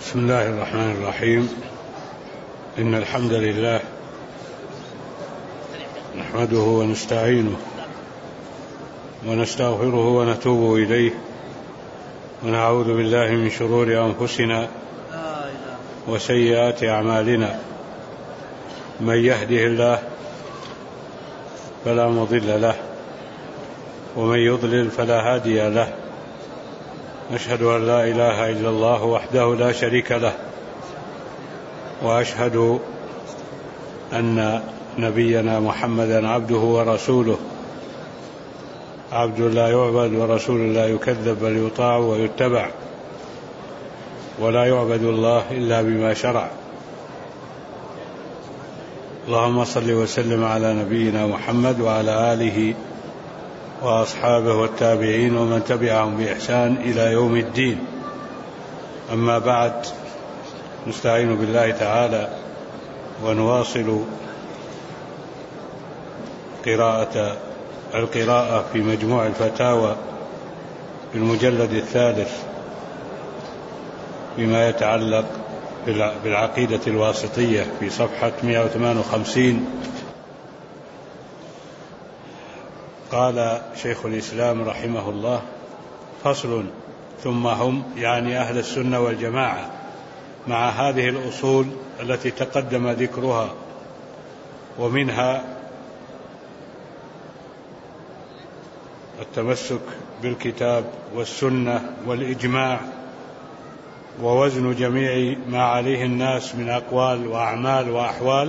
بسم الله الرحمن الرحيم. إن الحمد لله نحمده ونستعينه ونستغفره ونتوب إليه ونعوذ بالله من شرور أنفسنا وسيئات أعمالنا. من يهده الله فلا مضل له ومن يضلل فلا هادي له. أشهد أن لا إله إلا الله وحده لا شريك له، وأشهد أن نبينا محمدا عبده ورسوله، عبد لا يعبد ورسول لا يكذب بل يطاع ويتبع، ولا يعبد الله إلا بما شرع. اللهم صل وسلم على نبينا محمد وعلى آله وأصحابه والتابعين ومن تبعهم بإحسان إلى يوم الدين. أما بعد، نستعين بالله تعالى ونواصل القراءة في مجموع الفتاوى في المجلد الثالث بما يتعلق بالعقيدة الواسطية في صفحة 158. قال شيخ الإسلام رحمه الله: فصل: ثم هم، يعني أهل السنة والجماعة، مع هذه الأصول التي تقدم ذكرها، ومنها التمسك بالكتاب والسنة والإجماع، ووزن جميع ما عليه الناس من أقوال وأعمال وأحوال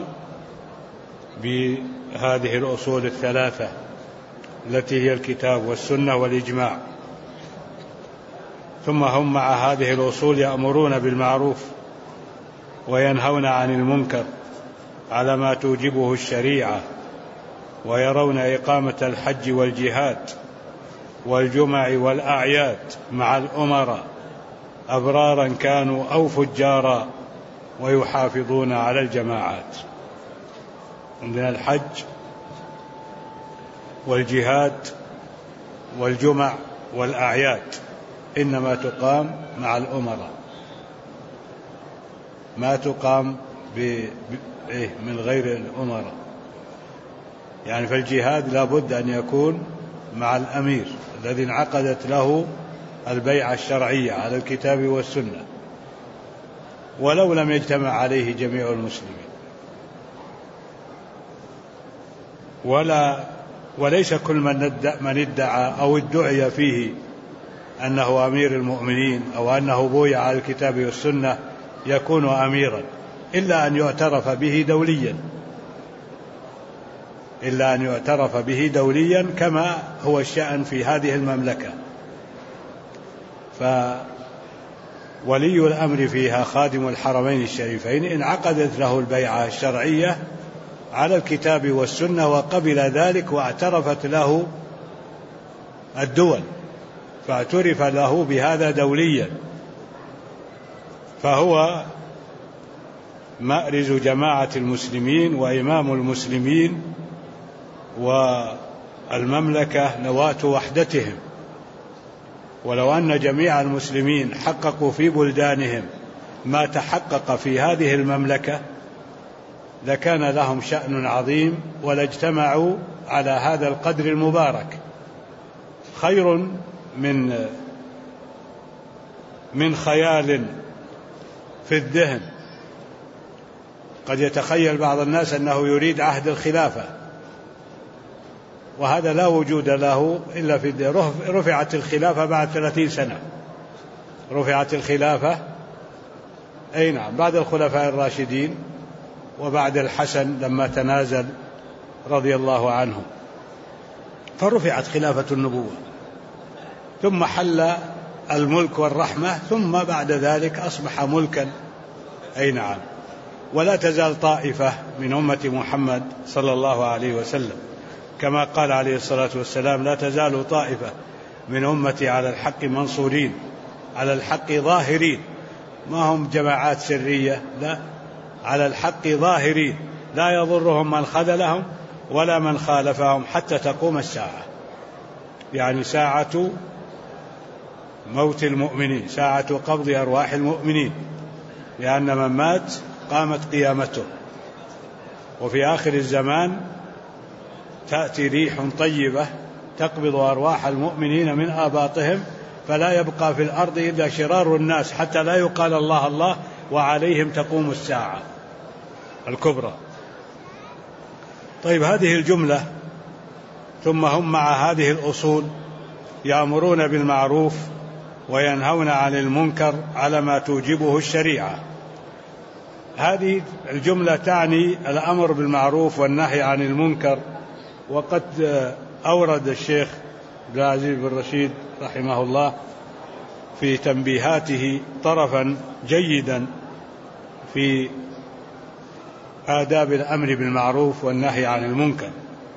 بهذه الأصول الثلاثة التي هي الكتاب والسنة والإجماع. ثم هم مع هذه الأصول يأمرون بالمعروف وينهون عن المنكر على ما توجبه الشريعة، ويرون إقامة الحج والجهاد والجمع والأعياد مع الأمراء أبرارا كانوا أو فجارا، ويحافظون على الجماعات. عندنا الحج والجهاد والجمع والأعياد إنما تقام مع الأمراء، ما تقام من غير الأمراء. يعني فالجهاد لا بد أن يكون مع الأمير الذي انعقدت له البيعة الشرعية على الكتاب والسنة، ولو لم يجتمع عليه جميع المسلمين. وليس كل من ادعى أو ادعي فيه أنه أمير المؤمنين أو أنه بويع على الكتاب والسنة يكون أميرا، إلا أن يعترف به دوليا، كما هو الشأن في هذه المملكة. فولي الأمر فيها خادم الحرمين الشريفين انعقدت له البيعة الشرعية على الكتاب والسنة وقبل ذلك، واعترفت له الدول، فاعترف له بهذا دوليا، فهو مأرز جماعة المسلمين وإمام المسلمين، والمملكة نواة وحدتهم. ولو أن جميع المسلمين حققوا في بلدانهم ما تحقق في هذه المملكة لكان لهم شأن عظيم، ولاجتمعوا على هذا القدر المبارك. خير من خيال في الذهن. قد يتخيل بعض الناس أنه يريد عهد الخلافة، وهذا لا وجود له إلا في الذهن. رفعت الخلافة بعد 30 سنة، رفعت الخلافة نعم بعد الخلفاء الراشدين وبعد الحسن لما تنازل رضي الله عنه، فرفعت خلافة النبوة، ثم حل الملك والرحمة، ثم بعد ذلك أصبح ملكا. نعم. ولا تزال طائفة من أمة محمد صلى الله عليه وسلم، كما قال عليه الصلاة والسلام: لا تزال طائفة من أمتي على الحق منصورين، على الحق ظاهرين. ما هم جماعات سرية، لا، على الحق ظاهرين، لا يضرهم من خذلهم ولا من خالفهم حتى تقوم الساعة. يعني ساعة موت المؤمنين، ساعة قبض أرواح المؤمنين. لأن من مات قامت قيامته. وفي آخر الزمان تأتي ريح طيبة تقبض أرواح المؤمنين من آباطهم، فلا يبقى في الأرض إلا شرار الناس حتى لا يقال الله الله، وعليهم تقوم الساعة الكبرى. طيب، هذه الجملة ثم هم مع هذه الأصول يأمرون بالمعروف وينهون عن المنكر على ما توجبه الشريعة. هذه الجملة تعني الأمر بالمعروف والنهي عن المنكر. وقد أورد الشيخ عبد العزيز بن رشيد رحمه الله في تنبيهاته طرفا جيدا في آداب الأمر بالمعروف والنهي عن المنكر.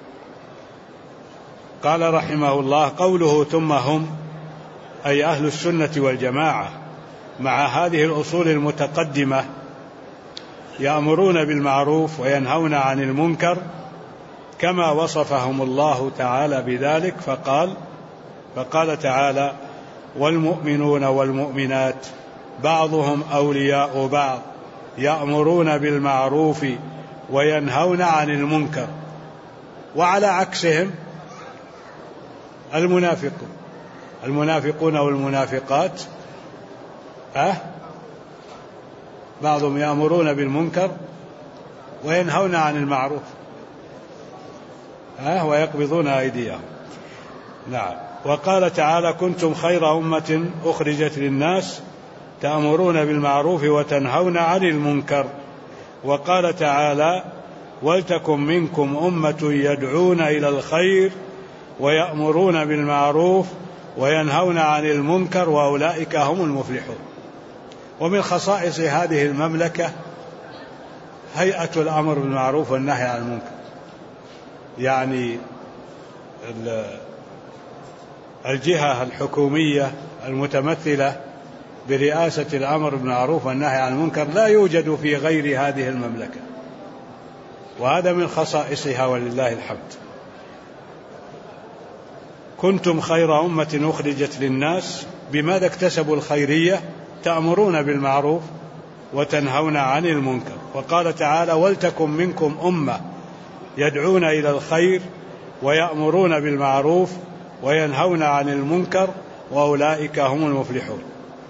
قال رحمه الله: قوله ثم هم، أي أهل السنة والجماعة، مع هذه الأصول المتقدمة يأمرون بالمعروف وينهون عن المنكر كما وصفهم الله تعالى بذلك، فقال تعالى: والمؤمنون والمؤمنات بعضهم أولياء بعض يأمرون بالمعروف وينهون عن المنكر. وعلى عكسهم المنافقون والمنافقات بعضهم يأمرون بالمنكر وينهون عن المعروف ويقبضون أيديهم. نعم. وقال تعالى: كنتم خير أمة أخرجت للناس تأمرون بالمعروف وتنهون عن المنكر. وقال تعالى: ولتكن منكم أمة يدعون إلى الخير ويأمرون بالمعروف وينهون عن المنكر وأولئك هم المفلحون. ومن خصائص هذه المملكة هيئة الأمر بالمعروف والنهي عن المنكر، يعني الجهة الحكومية المتمثلة برئاسة الأمر بالمعروف والنهي عن المنكر لا يوجد في غير هذه المملكة، وهذا من خصائصها ولله الحمد. كنتم خير أمة أخرجت للناس، بماذا اكتسبوا الخيرية؟ تأمرون بالمعروف وتنهون عن المنكر. وقال تعالى: ولتكن منكم أمة يدعون إلى الخير ويأمرون بالمعروف وينهون عن المنكر وأولئك هم المفلحون.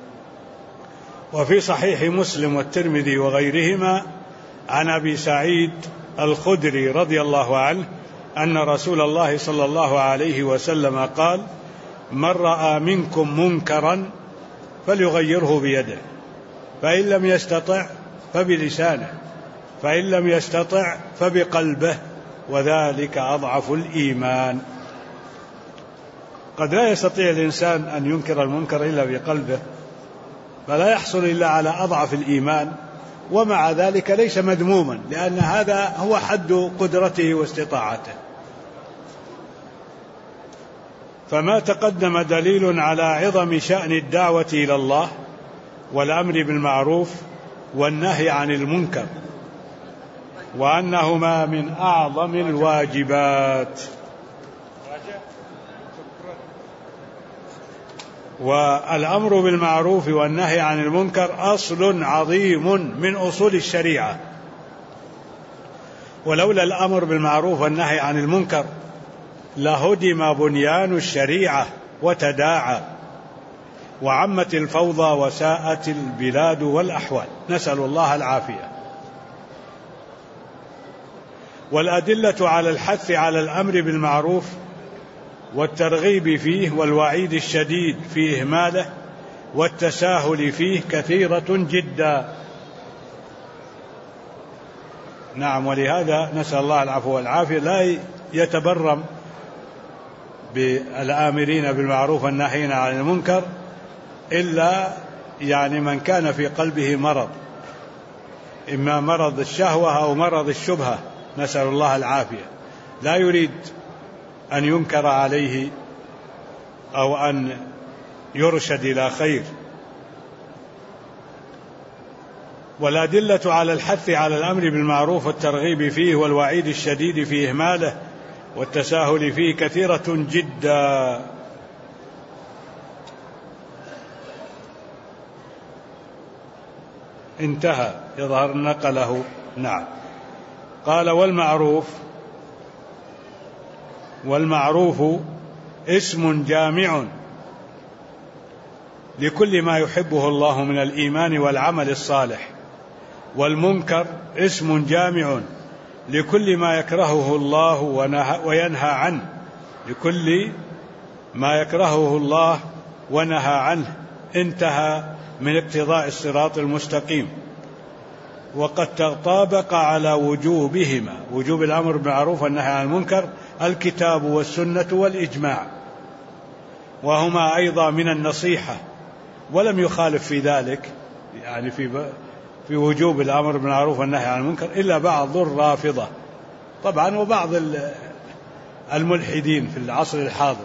وفي صحيح مسلم والترمذي وغيرهما عن أبي سعيد الخدري رضي الله عنه أن رسول الله صلى الله عليه وسلم قال: من رأى منكم منكرا فليغيره بيده، فإن لم يستطع فبلسانه، فإن لم يستطع فبقلبه، وذلك أضعف الإيمان. قد لا يستطيع الإنسان أن ينكر المنكر إلا بقلبه، فلا يحصل إلا على أضعف الإيمان، ومع ذلك ليس مذموما، لأن هذا هو حد قدرته واستطاعته. فما تقدم دليل على عظم شأن الدعوة إلى الله والأمر بالمعروف والنهي عن المنكر، وأنهما من أعظم الواجبات. والأمر بالمعروف والنهي عن المنكر أصل عظيم من أصول الشريعة، ولولا الأمر بالمعروف والنهي عن المنكر لهدم بنيان الشريعة وتداعى، وعمت الفوضى وساءت البلاد والأحوال، نسأل الله العافية. والأدلة على الحث على الأمر بالمعروف والترغيب فيه والوعيد الشديد في إهماله والتساهل فيه كثيرة جدا. نعم. ولهذا نسأل الله العفو والعافية لا يتبرم بالآمرين بالمعروف والناهين عن المنكر إلا من كان في قلبه مرض، إما مرض الشهوة أو مرض الشبهة، نسأل الله العافية، لا يريد أن ينكر عليه أو أن يرشد إلى خير. والأدلة على الحث على الأمر بالمعروف والترغيب فيه والوعيد الشديد في إهماله والتساهل فيه كثيرة جدا. انتهى، يظهر نقله. نعم. قال والمعروف اسم جامع لكل ما يحبه الله من الإيمان والعمل الصالح، والمنكر اسم جامع لكل ما يكرهه الله وينهى عنه، لكل ما يكرهه الله ونهى عنه، انتهى من اقتضاء الصراط المستقيم. وقد تطابق على وجوبهما، وجوب الأمر بالمعروف والنهي عن المنكر، الكتاب والسنة والإجماع، وهما أيضا من النصيحة، ولم يخالف في ذلك، يعني في وجوب الأمر بالمعروف والنهي عن المنكر، إلا بعض الرافضة طبعا، وبعض الملحدين في العصر الحاضر،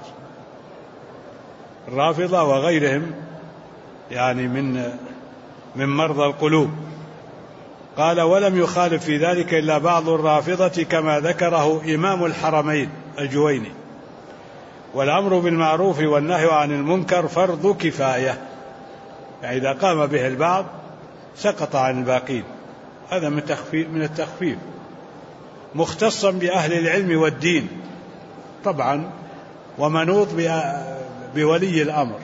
الرافضة وغيرهم يعني من مرضى القلوب. قال ولم يخالف في ذلك إلا بعض الرافضة كما ذكره إمام الحرمين الجويني. والأمر بالمعروف والنهي عن المنكر فرض كفاية، يعني إذا قام به البعض سقط عن الباقين، هذا من التخفيف. مختصا بأهل العلم والدين طبعا، ومنوط بولي الأمر،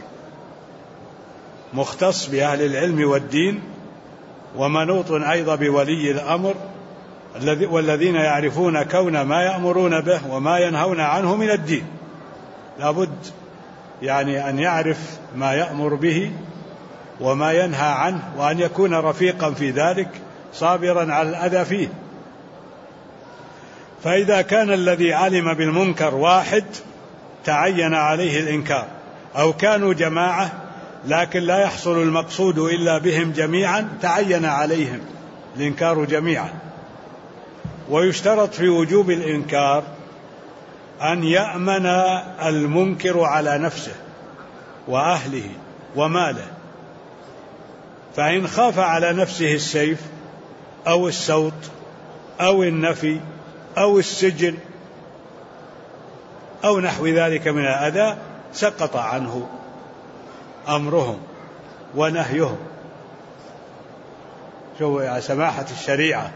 مختص بأهل العلم والدين، ومنوط أيضا بولي الأمر، والذين يعرفون كون ما يأمرون به وما ينهون عنه من الدين. لابد يعني أن يعرف ما يأمر به وما ينهى عنه، وأن يكون رفيقا في ذلك صابرا على الأذى فيه. فإذا كان الذي علم بالمنكر واحد تعين عليه الإنكار، أو كانوا جماعة لكن لا يحصل المقصود إلا بهم جميعا، تعين عليهم الإنكار جميعا. ويشترط في وجوب الإنكار أن يأمن المنكر على نفسه وأهله وماله، فإن خاف على نفسه السيف أو السوط أو النفي أو السجن أو نحو ذلك من الأذى سقط عنه أمرهم ونهيهم. شوفوا يا سماحة الشريعة،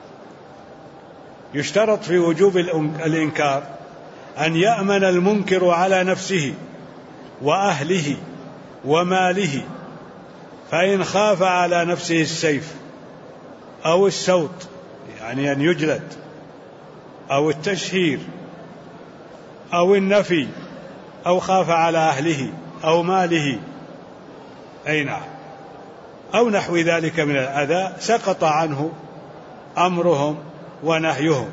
يشترط في وجوب الإنكار أن يأمن المنكر على نفسه وأهله وماله، فإن خاف على نفسه السيف أو السوط، يعني أن يجلد، أو التشهير أو النفي، أو خاف على أهله أو ماله، أي نعم، أو نحو ذلك من الأذى، سقط عنه أمرهم ونهيهم.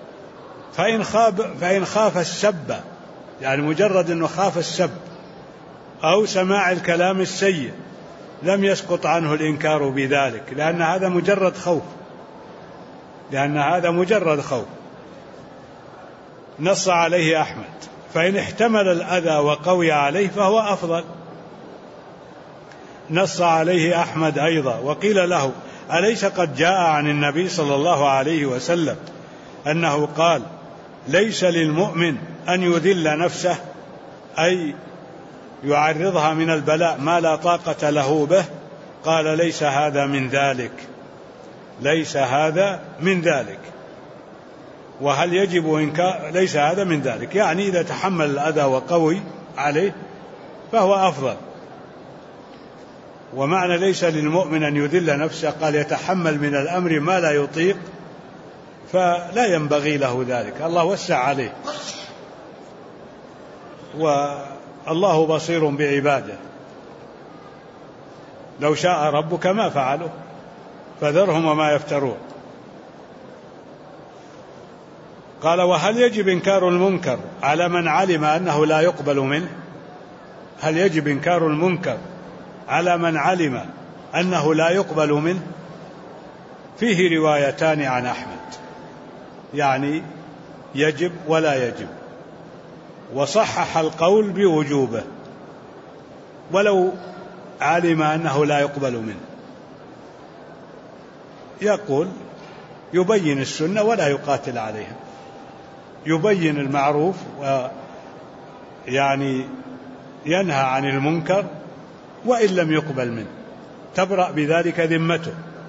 فإن خاف السب، يعني مجرد أنه خاف السب أو سماع الكلام السيء، لم يسقط عنه الإنكار بذلك، لأن هذا مجرد خوف، نص عليه أحمد. فإن احتمل الأذى وقوي عليه فهو أفضل، نص عليه أحمد أيضا. وقيل له أليس قد جاء عن النبي صلى الله عليه وسلم أنه قال ليس للمؤمن أن يذل نفسه، أي يعرضها من البلاء ما لا طاقة له به؟ قال ليس هذا من ذلك. وهل يجب إنكار؟ ليس هذا من ذلك، يعني إذا تحمل الأذى وقوي عليه فهو أفضل. ومعنى ليس للمؤمن أن يذل نفسه قال يتحمل من الأمر ما لا يطيق، فلا ينبغي له ذلك، الله وسع عليه، والله بصير بعباده. لو شاء ربك ما فعلوا فذرهم وما يفترون. قال وهل يجب إنكار المنكر على من علم أنه لا يقبل منه؟ هل يجب إنكار المنكر على من علم أنه لا يقبل منه؟ فيه روايتان عن أحمد، يعني يجب ولا يجب، وصحح القول بوجوبه ولو علم أنه لا يقبل منه. يقول يبين السنة ولا يقاتل عليها، يبين المعروف ويعني ينهى عن المنكر وإن لم يقبل منه، تبرأ بذلك ذمته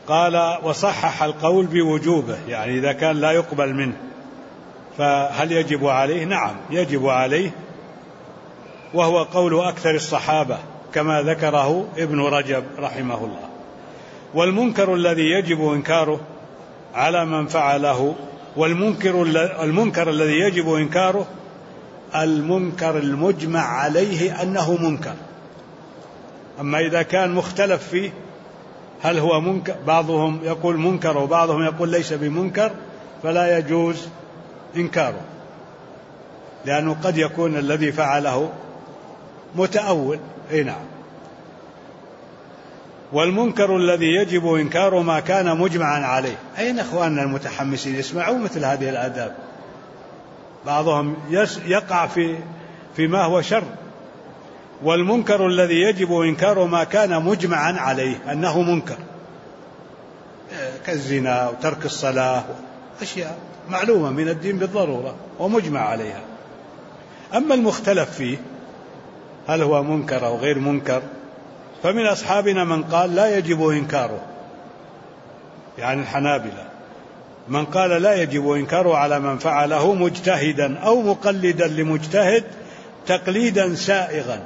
قال وصحح القول بوجوبه، يعني إذا كان لا يقبل منه فهل يجب عليه؟ نعم يجب عليه، وهو قول أكثر الصحابة كما ذكره ابن رجب رحمه الله. والمنكر الذي يجب إنكاره على من فعله، والمنكر الذي يجب إنكاره المنكر المجمع عليه أنه منكر. أما إذا كان مختلف فيه هل هو منكر، بعضهم يقول منكر وبعضهم يقول ليس بمنكر، فلا يجوز إنكاره، لأنه قد يكون الذي فعله متأول. نعم. والمنكر الذي يجب إنكاره ما كان مجمعا عليه. أين أخواننا المتحمسين يسمعون مثل هذه الآداب؟ بعضهم يقع في ما هو شر. والمنكر الذي يجب إنكاره ما كان مجمعا عليه أنه منكر، كالزنا وترك الصلاة، أشياء معلومة من الدين بالضرورة ومجمع عليها. أما المختلف فيه هل هو منكر أو غير منكر، فمن أصحابنا من قال لا يجب إنكاره، يعني الحنابلة، من قال لا يجب إنكاره على من فعله مجتهدا أو مقلدا لمجتهد تقليدا سائغا.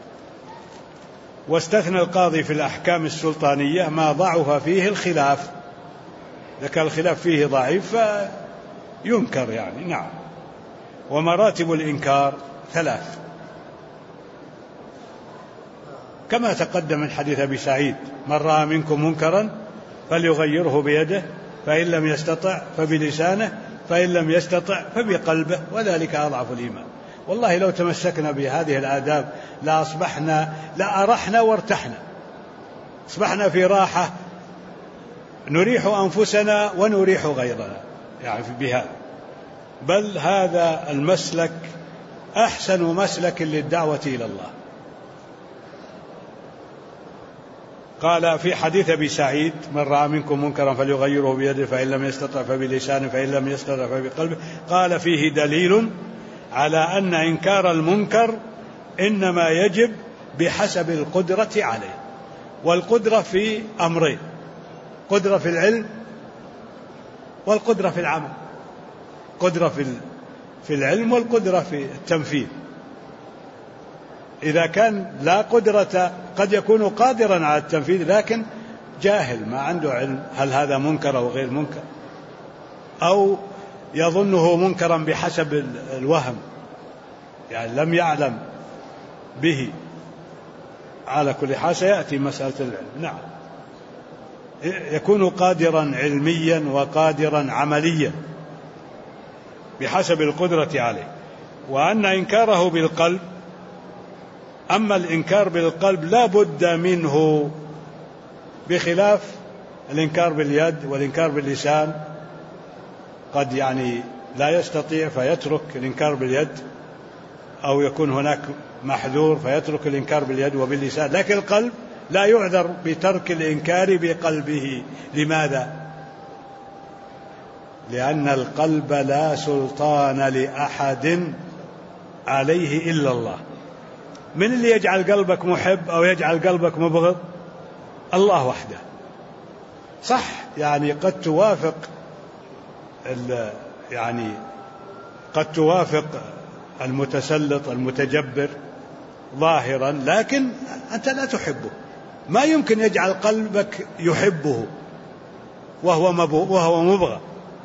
واستثنى القاضي في الأحكام السلطانية ما ضعف فيه الخلاف، إذا كان الخلاف فيه ضعيف فينكر يعني. نعم. ومراتب الإنكار 3 كما تقدم من حديث أبي سعيد: من رأى منكم منكرا فليغيره بيده، فإن لم يستطع فبلسانه، فإن لم يستطع فبقلبه، وذلك أضعف الإيمان. والله لو تمسكنا بهذه الآداب لا أرحنا وارتحنا، أصبحنا في راحة نريح أنفسنا ونريح غيرنا يعني بهذا. بل هذا المسلك أحسن مسلك للدعوة إلى الله. قال في حديث أبي سعيد: من رأى منكم منكرا فليغيره بيده، فإن لم يستطع فبلسانه، فإن لم يستطع فبقلبه. قال فيه دليل على أن إنكار المنكر إنما يجب بحسب القدرة عليه. والقدرة في أمرين: قدرة في العلم والقدرة في العمل. قدرة في العلم والقدرة في التنفيذ. إذا كان لا قدرة، قد يكون قادرا على التنفيذ لكن جاهل ما عنده علم هل هذا منكر أو غير منكر، أو يظنه منكرا بحسب الوهم، يعني لم يعلم به. على كل حال سيأتي مسألة العلم. نعم. يكون قادرا علميا وقادرا عمليا بحسب القدرة عليه. وأن إنكاره بالقلب، أما الإنكار بالقلب لا بد منه، بخلاف الإنكار باليد والإنكار باللسان. قد يعني لا يستطيع فيترك الإنكار باليد، أو يكون هناك محذور فيترك الإنكار باليد وباللسان، لكن القلب لا يعذر بترك الإنكار بقلبه. لماذا؟ لأن القلب لا سلطان لأحد عليه إلا الله. من اللي يجعل قلبك محب أو يجعل قلبك مبغض؟ الله وحده. صح، يعني قد توافق المتسلط المتجبر ظاهرا، لكن أنت لا تحبه. ما يمكن يجعل قلبك يحبه وهو مبغض.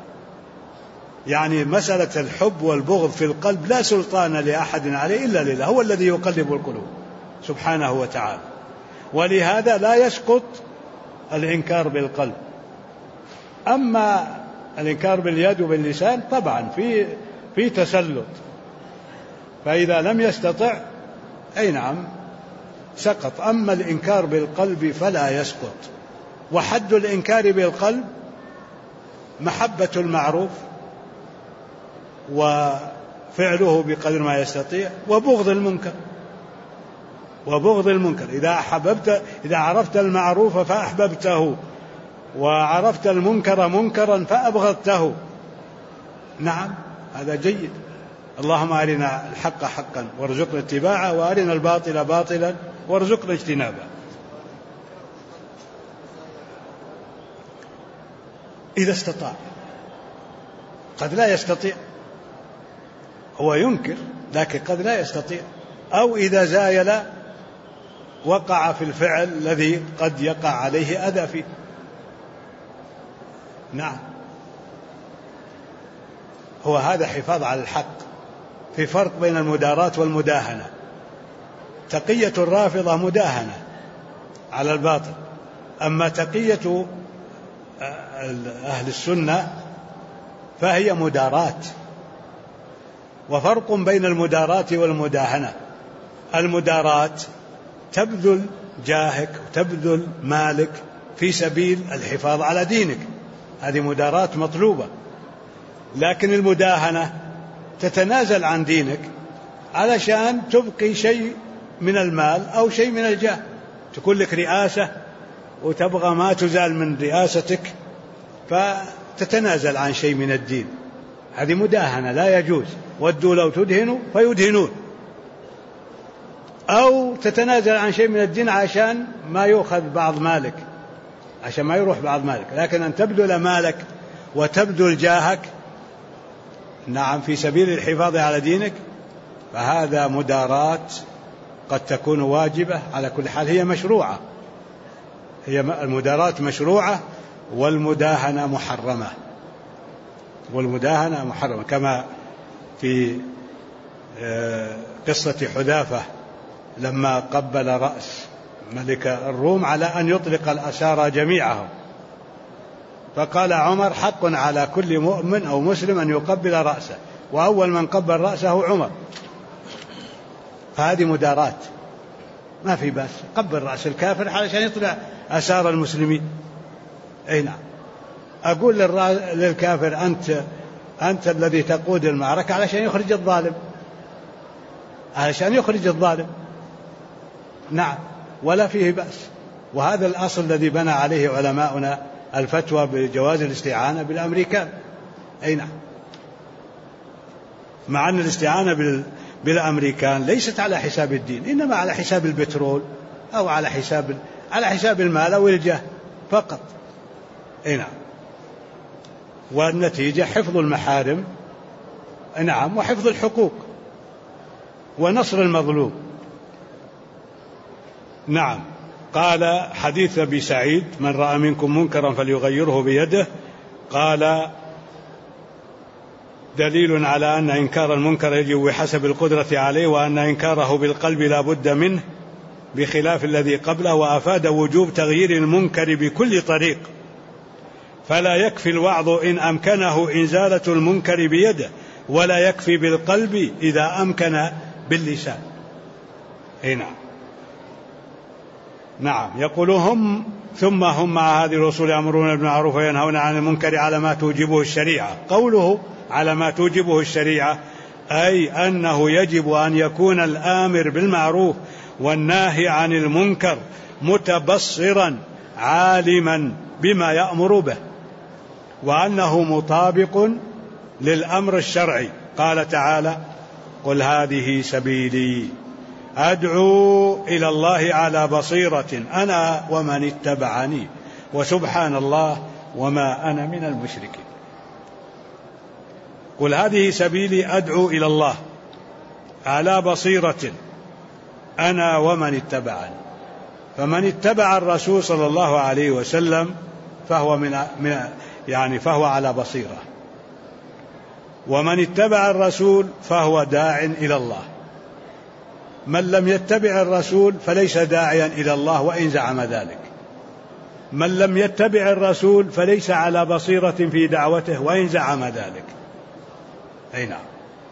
يعني مسألة الحب والبغض في القلب لا سلطان لأحد عليه إلا لله، هو الذي يقلب القلوب سبحانه وتعالى. ولهذا لا يسقط الإنكار بالقلب. أما الإنكار باليد وباللسان طبعا في تسلط، فإذا لم يستطع أي نعم سقط. أما الإنكار بالقلب فلا يسقط. وحد الإنكار بالقلب محبة المعروف وفعله بقدر ما يستطيع، وبغض المنكر. إذا عرفت المعروف فأحببته، وعرفت المنكر منكرا فأبغضته. نعم، هذا جيد. اللهم أرنا الحق حقا وارزقنا اتباعه، وأرنا الباطل باطلا وارزقنا اجتنابه. إذا استطاع، قد لا يستطيع، هو ينكر لكن قد لا يستطيع، أو إذا زايل وقع في الفعل الذي قد يقع عليه أذى فيه. نعم، هو هذا حفاظ على الحق. في فرق بين المداراة والمداهنة. تقية الرافضة مداهنة على الباطل، أما تقية أهل السنة فهي مداراة. وفرق بين المداراة والمداهنة. المداراة تبذل جاهك وتبذل مالك في سبيل الحفاظ على دينك، هذه مداراة مطلوبة. لكن المداهنة تتنازل عن دينك علشان تبقي شيء من المال أو شيء من الجاه، تكون لك رئاسة وتبغى ما تزال من رئاستك فتتنازل عن شيء من الدين، هذه مداهنة لا يجوز. ودوا لو تدهنوا فيدهنون. أو تتنازل عن شيء من الدين عشان ما يؤخذ بعض مالك، عشان ما يروح بعض مالك. لكن أن تبذل مالك وتبذل جاهك نعم في سبيل الحفاظ على دينك فهذا مداراة قد تكون واجبة. على كل حال هي مشروعة، هي المداراة مشروعة والمداهنة محرمة. والمداهنة محرمة كما في قصة حذافة لما قبل رأس ملك الروم على أن يطلق الأسارى جميعهم، فقال عمر حق على كل مؤمن أو مسلم أن يقبل رأسه، وأول من قبل رأسه عمر. فهذه مداراة، ما في بأس قبل رأس الكافر علشان يطلع أسار المسلمين. أي نعم، أقول للكافر أنت الذي تقود المعركة علشان يخرج الظالم، علشان يخرج الظالم. نعم، ولا فيه بأس. وهذا الأصل الذي بنى عليه علماؤنا الفتوى بجواز الاستعانة بالأمريكان. أي نعم، مع أن الاستعانة بالأمريكان ليست على حساب الدين، إنما على حساب البترول أو على حساب المال أو الجاه فقط. أي نعم، والنتيجة حفظ المحارم نعم وحفظ الحقوق ونصر المظلوم. نعم. قال حديث أبي سعيد من رأى منكم منكرا فليغيره بيده، قال دليل على أن إنكار المنكر يجب بحسب القدرة عليه، وأن إنكاره بالقلب لا بد منه بخلاف الذي قبله، وأفاد وجوب تغيير المنكر بكل طريق، فلا يكفي الوعظ إن أمكنه إزالة المنكر بيده، ولا يكفي بالقلب إذا أمكن باللسان. هنا نعم، يقول ثم هم مع هذه الرسل يأمرون بالمعروف وينهون عن المنكر على ما توجبه الشريعة. قوله على ما توجبه الشريعة أي أنه يجب أن يكون الآمر بالمعروف والناهي عن المنكر متبصرا عالما بما يأمر به، وأنه مطابق للأمر الشرعي. قال تعالى قل هذه سبيلي أدعو إلى الله على بصيرة أنا ومن اتبعني وسبحان الله وما أنا من المشركين. قل هذه سبيلي أدعو إلى الله على بصيرة أنا ومن اتبعني. فمن اتبع الرسول صلى الله عليه وسلم فهو على بصيرة، ومن اتبع الرسول فهو داع إلى الله. من لم يتبع الرسول فليس داعيا إلى الله وإن زعم ذلك. من لم يتبع الرسول فليس على بصيرة في دعوته وإن زعم ذلك. أي نعم.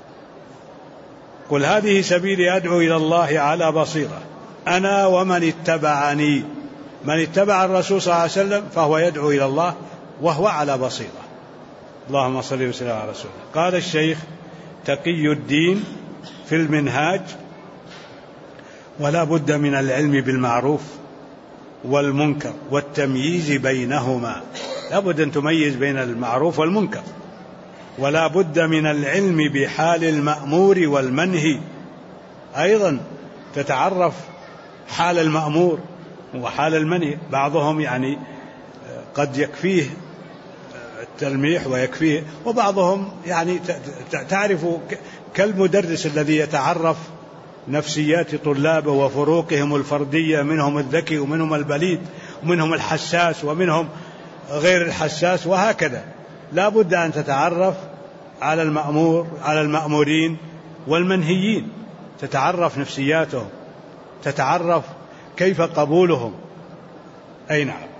قل هذه سبيلي أدعو إلى الله على بصيرة أنا ومن اتبعني. من اتبع الرسول صلى الله عليه وسلم فهو يدعو إلى الله وهو على بصيرة. اللهم صل وسلم على رسوله. قال الشيخ تقي الدين في المنهاج ولا بد من العلم بالمعروف والمنكر والتمييز بينهما. لا بد أن تميز بين المعروف والمنكر، ولا بد من العلم بحال المأمور والمنهي، أيضا تتعرف حال المأمور وحال المنهي. بعضهم قد يكفيه تلميح ويكفيه. وبعضهم يعني تعرف كالمدرس الذي يتعرف نفسيات طلابه وفروقهم الفردية، منهم الذكي ومنهم البليد ومنهم الحساس ومنهم غير الحساس، وهكذا. لا بد أن تتعرف على المأمورين والمنهيين، تتعرف نفسياتهم، تتعرف كيف قبولهم. أي نعم.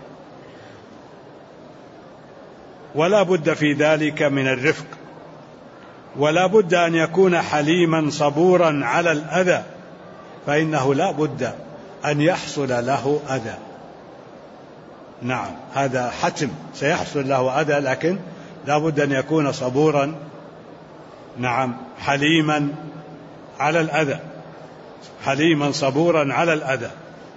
ولا بد في ذلك من الرفق، ولا بد أن يكون حليما صبورا على الأذى، فإنه لا بد أن يحصل له أذى. نعم، هذا حتم سيحصل له أذى، لكن لا بد أن يكون صبورا، نعم، حليما على الأذى، حليما صبورا على الأذى.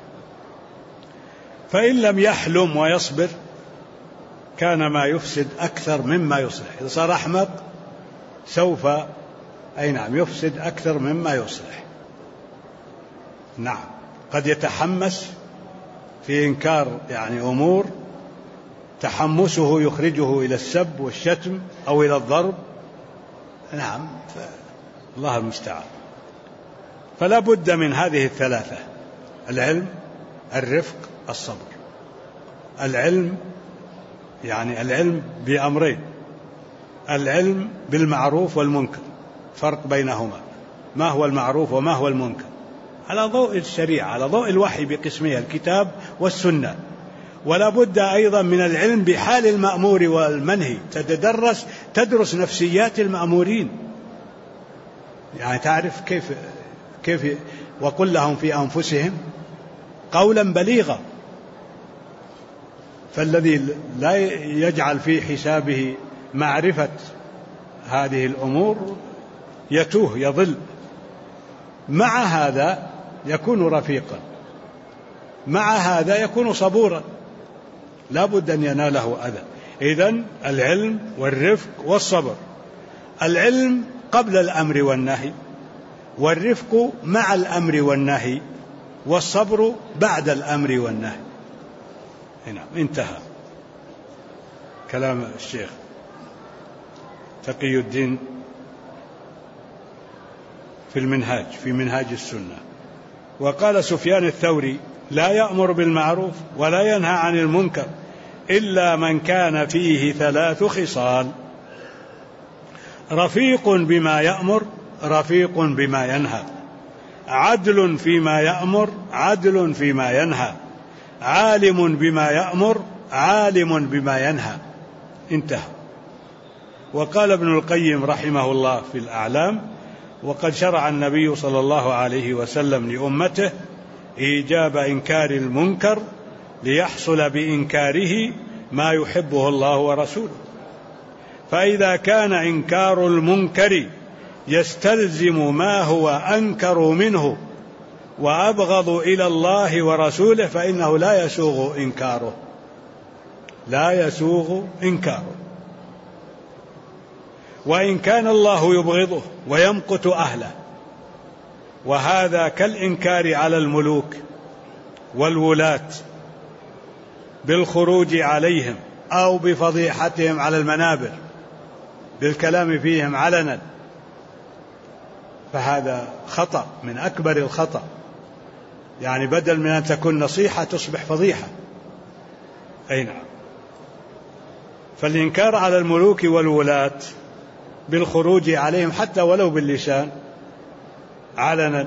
فإن لم يحلم ويصبر كان ما يفسد أكثر مما يصلح. إذا صار أحمق سوف يفسد أكثر مما يصلح. نعم، قد يتحمس في إنكار أمور، تحمسه يخرجه إلى السب والشتم أو إلى الضرب. نعم، الله المستعان. فلا بد من هذه الثلاثة: العلم، الرفق، الصبر. العلم العلم بأمرين: العلم بالمعروف والمنكر، فرق بينهما، ما هو المعروف وما هو المنكر، على ضوء الشريعة، على ضوء الوحي بقسمها الكتاب والسنة. ولا بد أيضا من العلم بحال المأمور والمنهي، تدرس نفسيات المأمورين، تعرف كيف وقل لهم في أنفسهم قولا بليغا. فالذي لا يجعل في حسابه معرفة هذه الأمور يتوه، يضل. مع هذا يكون رفيقا، مع هذا يكون صبورا، لا بد أن يناله أذى. إذن العلم والرفق والصبر. العلم قبل الأمر والنهي، والرفق مع الأمر والنهي، والصبر بعد الأمر والنهي. هنا انتهى كلام الشيخ تقي الدين في منهاج السنة. وقال سفيان الثوري: لا يأمر بالمعروف ولا ينهى عن المنكر إلا من كان فيه 3 خصال: رفيق بما يأمر، رفيق بما ينهى، عدل فيما يأمر، عدل فيما ينهى، عالم بما يأمر، عالم بما ينهى. انتهى. وقال ابن القيم رحمه الله في الأعلام: وقد شرع النبي صلى الله عليه وسلم لأمته إيجاب إنكار المنكر ليحصل بإنكاره ما يحبه الله ورسوله. فإذا كان إنكار المنكر يستلزم ما هو أنكر منه وأبغض إلى الله ورسوله فإنه لا يسوغ إنكاره، لا يسوغ إنكاره. وإن كان الله يبغضه ويمقت أهله، وهذا كالإنكار على الملوك والولاة بالخروج عليهم أو بفضيحتهم على المنابر بالكلام فيهم علنا، فهذا خطأ من أكبر الخطأ. بدل من أن تكون نصيحة تصبح فضيحة. أي نعم. فالإنكار على الملوك والولاة بالخروج عليهم حتى ولو باللسان علنا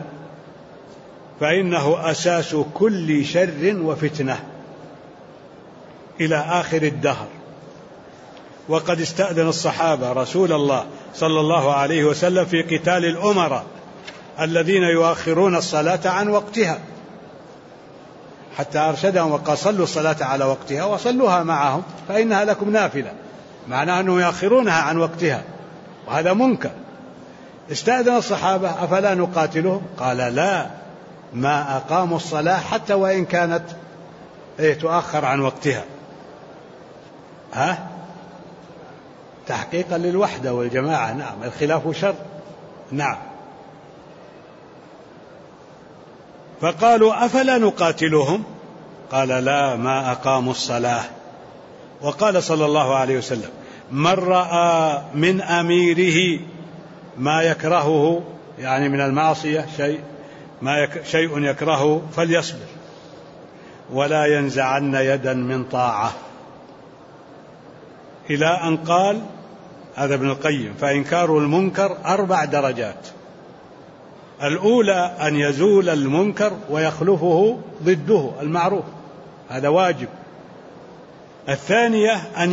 فإنه أساس كل شر وفتنة إلى آخر الدهر. وقد استأذن الصحابة رسول الله صلى الله عليه وسلم في قتال الأمراء الذين يؤخرون الصلاة عن وقتها، حتى أرشدهم وقال: صلوا الصلاة على وقتها وصلوها معهم فإنها لكم نافلة، معناه أنهم يؤخرونها عن وقتها، وهذا منكر. استأذن الصحابة: أفلا نقاتلهم؟ قال: لا، ما أقاموا الصلاة حتى وإن كانت تؤخر عن وقتها. تحقيقا للوحدة والجماعة. نعم، الخلاف شر. نعم. فقالوا: أفلا نقاتلهم؟ قال: لا، ما أقاموا الصلاة. وقال صلى الله عليه وسلم: من رأى من أميره ما يكرهه، يعني من المعصية شيء يكرهه فليصبر ولا ينزعن يدا من طاعة، إلى أن قال هذا ابن القيم: فإنكار المنكر 4 درجات. الأولى أن يزول المنكر ويخلفه ضده المعروف، هذا واجب. الثانية أن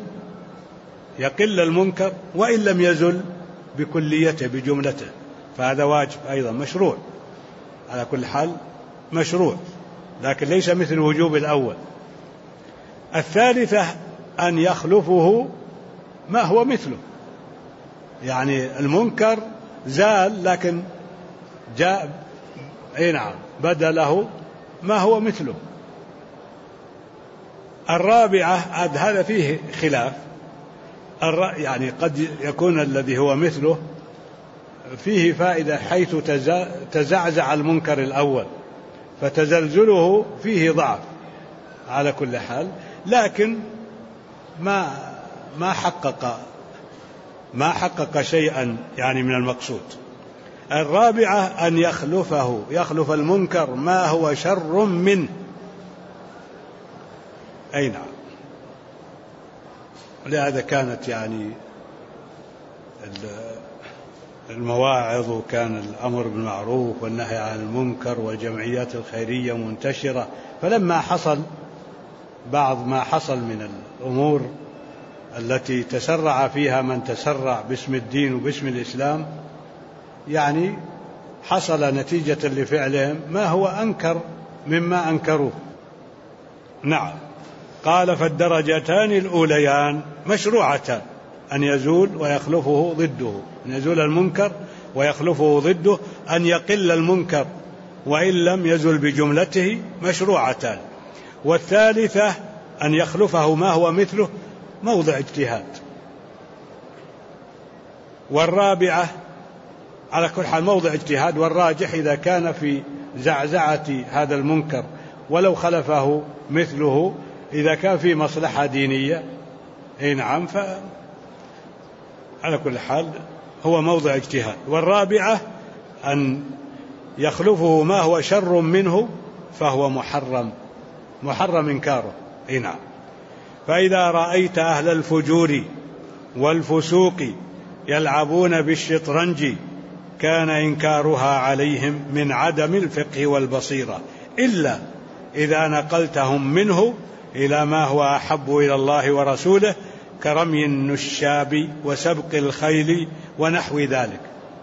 يقل المنكر وإن لم يزل بكليته بجملته، فهذا واجب أيضا مشروع، على كل حال مشروع، لكن ليس مثل الوجوب الأول. الثالثة أن يخلفه ما هو مثله، يعني المنكر زال لكن جاء بدله ما هو مثله. الرابعة هذا فيه خلاف، يعني قد يكون الذي هو مثله فيه فائدة، حيث تزعزع المنكر الأول فتزلزله فيه ضعف على كل حال، لكن ما حقق شيئا يعني من المقصود. الرابعة أن يخلف المنكر ما هو شر منه. أي نعم. لهذا كانت يعني المواعظ، وكان الأمر بالمعروف والنهي عن المنكر والجمعيات الخيرية منتشرة، فلما حصل بعض ما حصل من الأمور التي تسرع فيها من تسرع باسم الدين وباسم الإسلام، يعني حصل نتيجة لفعلهم ما هو أنكر مما أنكروه. نعم. قال: فالدرجتان الأوليان مشروعتان، أن يزول ويخلفه ضده، أن يزول المنكر ويخلفه ضده، أن يقل المنكر وإن لم يزل بجملته، مشروعتان. والثالثة أن يخلفه ما هو مثله، موضع اجتهاد. والرابعة على كل حال موضع اجتهاد، والراجح إذا كان في زعزعة هذا المنكر ولو خلفه مثله، إذا كان في مصلحة دينية نعم، فعلى كل حال هو موضع اجتهاد. والرابعة أن يخلفه ما هو شر منه، فهو محرم إنكاره. نعم. فإذا رأيت أهل الفجور والفسوق يلعبون بالشطرنج، كان إنكارها عليهم من عدم الفقه والبصيرة، إلا إذا نقلتهم منه إلى ما هو أحب إلى الله ورسوله، كرمي النشاب وسبق الخيل ونحو ذلك.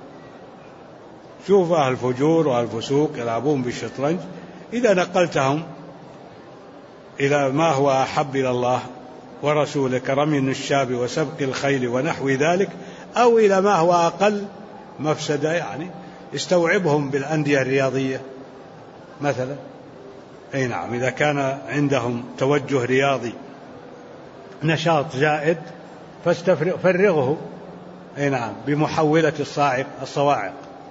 شوف أهل الفجور والفسوق يلعبون بالشطرنج، إذا نقلتهم إلى ما هو أحب إلى الله ورسوله كرمي النشاب وسبق الخيل ونحو ذلك، أو إلى ما هو أقل مفسدة، يعني استوعبهم بالأندية الرياضية مثلا. أي نعم. إذا كان عندهم توجه رياضي نشاط زائد فرغه أي نعم بمحولة الصواعق.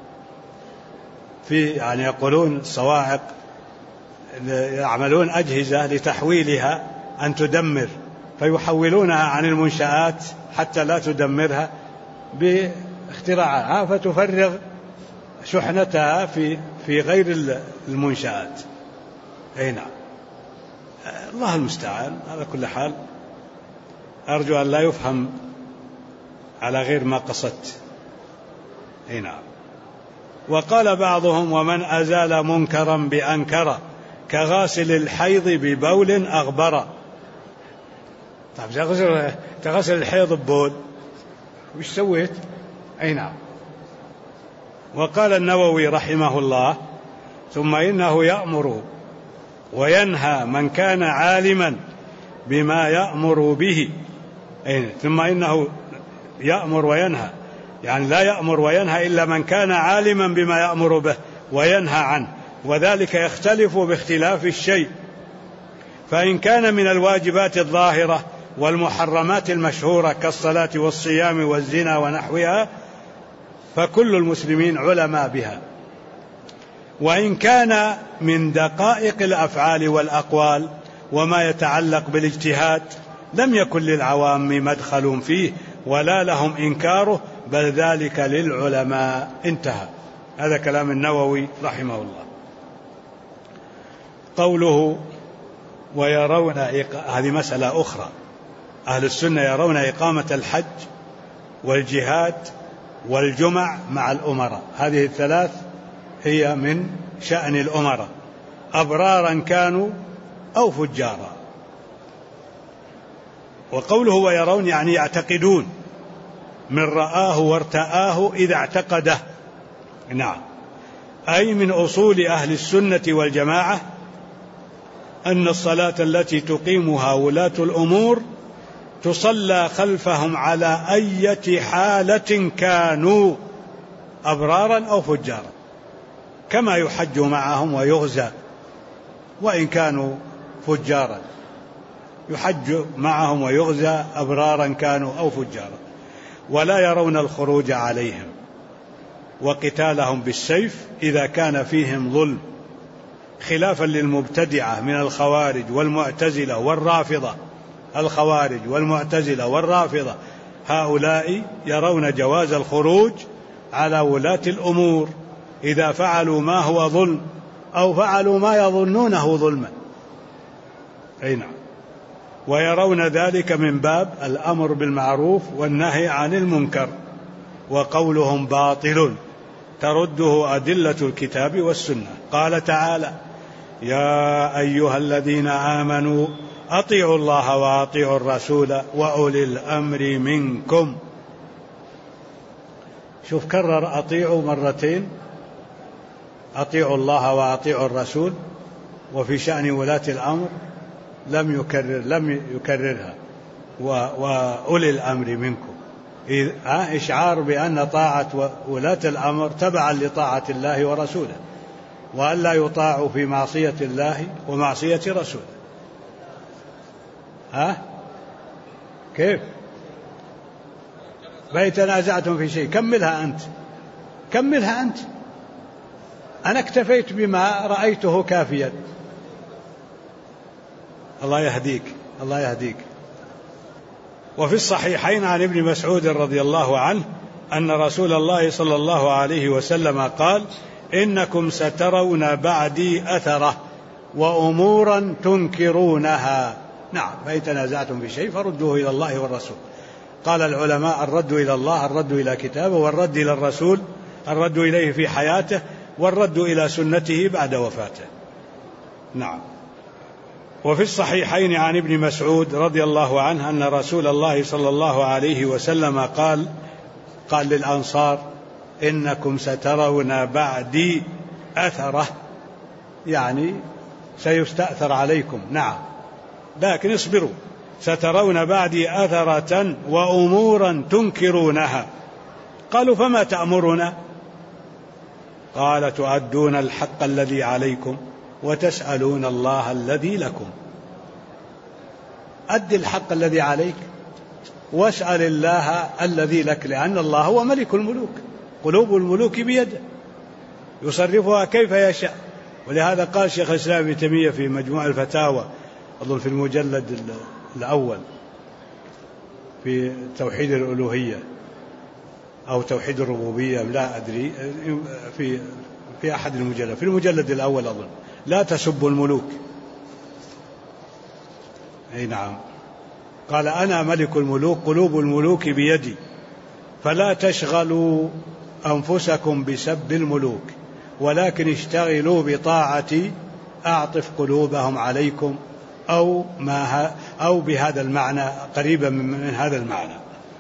في يعني يقولون الصواعق يعملون أجهزة لتحويلها أن تدمر، فيحولونها عن المنشآت حتى لا تدمرها باختراعها، فتفرغ شحنتها في غير المنشآت. أي نعم. الله المستعان. على كل حال أرجو أن لا يفهم على غير ما قصدت. أي نعم. وقال بعضهم: ومن أزال منكرا بأنكر، كغاسل الحيض ببول أغبر. طيب تغسل الحيض ببول، وش سويت؟ أي نعم. وقال النووي رحمه الله: ثم إنه يأمر وينهى من كان عالما بما يأمر به. ثم إنه يأمر وينهى، يعني لا يأمر وينهى إلا من كان عالما بما يأمر به وينهى عنه، وذلك يختلف باختلاف الشيء. فإن كان من الواجبات الظاهرة والمحرمات المشهورة كالصلاة والصيام والزنا ونحوها، فكل المسلمين علماء بها. وإن كان من دقائق الأفعال والأقوال وما يتعلق بالاجتهاد لم يكن للعوام مدخل فيه ولا لهم إنكاره، بل ذلك للعلماء. انتهى. هذا كلام النووي رحمه الله. قوله ويرون هذه مسألة أخرى. أهل السنة يرون إقامة الحج والجهاد والجمع مع الأمراء، هذه الثلاث هي من شأن الأمراء، أبرارا كانوا أو فجارا. وقوله ويرون يعني يعتقدون، من رآه وارتآه إذا اعتقده. نعم، أي من أصول أهل السنة والجماعة أن الصلاة التي تقيمها ولاة الأمور تصلى خلفهم على أي حالة كانوا، أبرارا أو فجارا، كما يحج معهم ويغزى وإن كانوا فجارا، يحج معهم ويغزى أبرارا كانوا أو فجارا. ولا يرون الخروج عليهم وقتالهم بالسيف إذا كان فيهم ظلم، خلافا للمبتدعة من الخوارج والمعتزلة والرافضة. الخوارج والمعتزلة والرافضة هؤلاء يرون جواز الخروج على ولاة الأمور إذا فعلوا ما هو ظلم أو فعلوا ما يظنونه ظلما. أي نعم. ويرون ذلك من باب الأمر بالمعروف والنهي عن المنكر. وقولهم باطل ترده أدلة الكتاب والسنة. قال تعالى: يا أيها الذين آمنوا أطيعوا الله وأطيعوا الرسول وأولي الأمر منكم. شوف، كرر أطيعوا مرتين، أطيعوا الله وأطيعوا الرسول، وفي شأن ولاة الأمر لم يكررها وأولي الأمر منكم، إشعار بأن طاعة ولاة الأمر تبعا لطاعة الله ورسوله، وأن لا يطاعوا في معصية الله ومعصية رسوله. كيف؟ بل تنازعتم في شيء كملها أنت. أنا اكتفيت بما رأيته كافيا. الله يهديك. وفي الصحيحين عن ابن مسعود رضي الله عنه أن رسول الله صلى الله عليه وسلم قال: إنكم سترون بعدي أثرة وأمورا تنكرونها. نعم، فإن تنازعتم في شيء فردوه إلى الله والرسول. قال العلماء: الرد إلى الله، الرد إلى كتابه، والرد إلى الرسول، الرد إليه في حياته، والرد إلى سنته بعد وفاته. نعم. وفي الصحيحين عن ابن مسعود رضي الله عنه أن رسول الله صلى الله عليه وسلم قال للأنصار: إنكم سترون بعدي أثرة، يعني سيستأثر عليكم. نعم، لكن اصبروا. سترون بعدي أثرة وأمورا تنكرونها. قالوا: فما تأمرنا؟ قال: تؤدون الحق الذي عليكم وتسألون الله الذي لكم. أد الحق الذي عليك واسأل الله الذي لك، لأن الله هو ملك الملوك، قلوب الملوك بيده يصرفها كيف يشاء. ولهذا قال شيخ الإسلام ابن تيمية في مجموع الفتاوى، أظن في المجلد الأول، في توحيد الألوهية أو توحيد الربوبية، لا أدري، في أحد المجلد، في المجلد الأول أظن: لا تسبوا الملوك. أي نعم. قال: أنا ملك الملوك، قلوب الملوك بيدي، فلا تشغلوا أنفسكم بسب الملوك، ولكن اشتغلوا بطاعتي أعطف قلوبهم عليكم، أو بهذا المعنى، قريبا من هذا المعنى.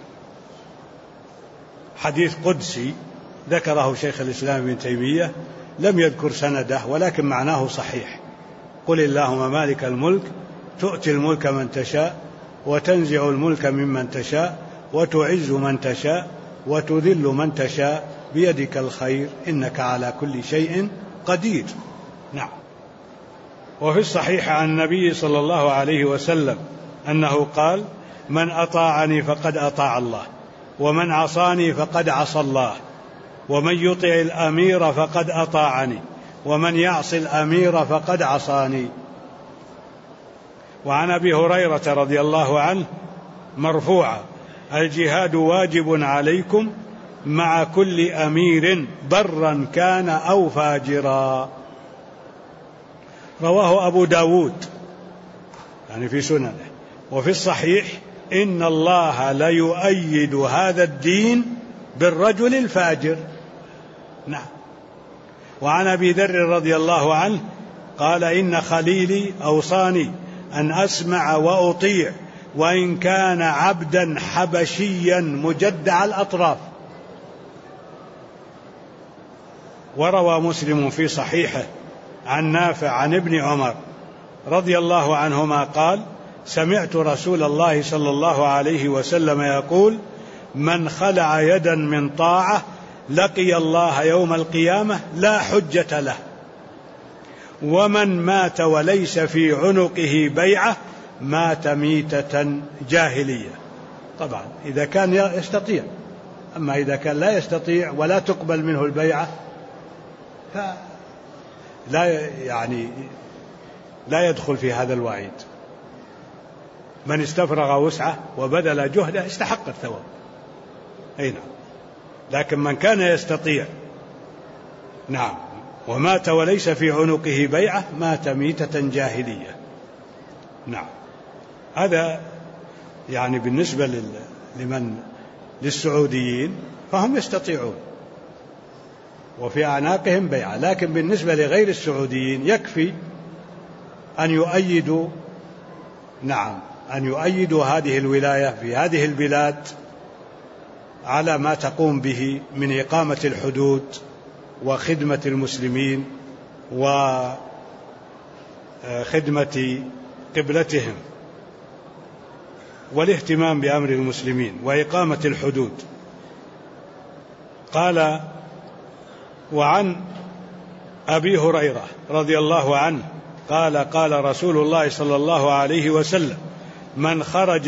حديث قدسي ذكره شيخ الإسلام ابن تيمية، لم يذكر سنده، ولكن معناه صحيح: قل اللهم مالك الملك تؤتي الملك من تشاء وتنزع الملك ممن تشاء وتعز من تشاء وتذل من تشاء بيدك الخير إنك على كل شيء قدير. نعم. وفي الصحيح عن النبي صلى الله عليه وسلم أنه قال: من أطاعني فقد أطاع الله، ومن عصاني فقد عصى الله، ومن يطع الأمير فقد أطاعني، ومن يعص الأمير فقد عصاني. وعن أبي هريرة رضي الله عنه مرفوعا: الجهاد واجب عليكم مع كل أمير برا كان أو فاجرا. رواه أبو داود يعني في سننه. وفي الصحيح: إن الله ليؤيد هذا الدين بالرجل الفاجر. نعم. وعن أبي ذر رضي الله عنه قال: إن خليلي أوصاني أن أسمع وأطيع وإن كان عبدا حبشيا مجدع الأطراف. وروى مسلم في صحيحه عن نافع عن ابن عمر رضي الله عنهما قال: سمعت رسول الله صلى الله عليه وسلم يقول: من خلع يدا من طاعة لقي الله يوم القيامة لا حجة له، ومن مات وليس في عنقه بيعة مات ميتة جاهلية. طبعا إذا كان يستطيع، أما إذا كان لا يستطيع ولا تقبل منه البيعة لا يدخل في هذا الوعيد. من استفرغ وسعه وبذل جهده استحق الثواب. أي نعم. لكن من كان يستطيع نعم ومات وليس في عنقه بيعة مات ميتة جاهلية. نعم. هذا يعني بالنسبة للسعوديين فهم يستطيعون وفي أعناقهم بيعة، لكن بالنسبة لغير السعوديين يكفي أن يؤيدوا أن يؤيدوا هذه الولاية في هذه البلاد على ما تقوم به من إقامة الحدود وخدمة المسلمين وخدمة قبلتهم والاهتمام بأمر المسلمين وإقامة الحدود. قال: وعن أبي هريرة رضي الله عنه قال: قال رسول الله صلى الله عليه وسلم: من خرج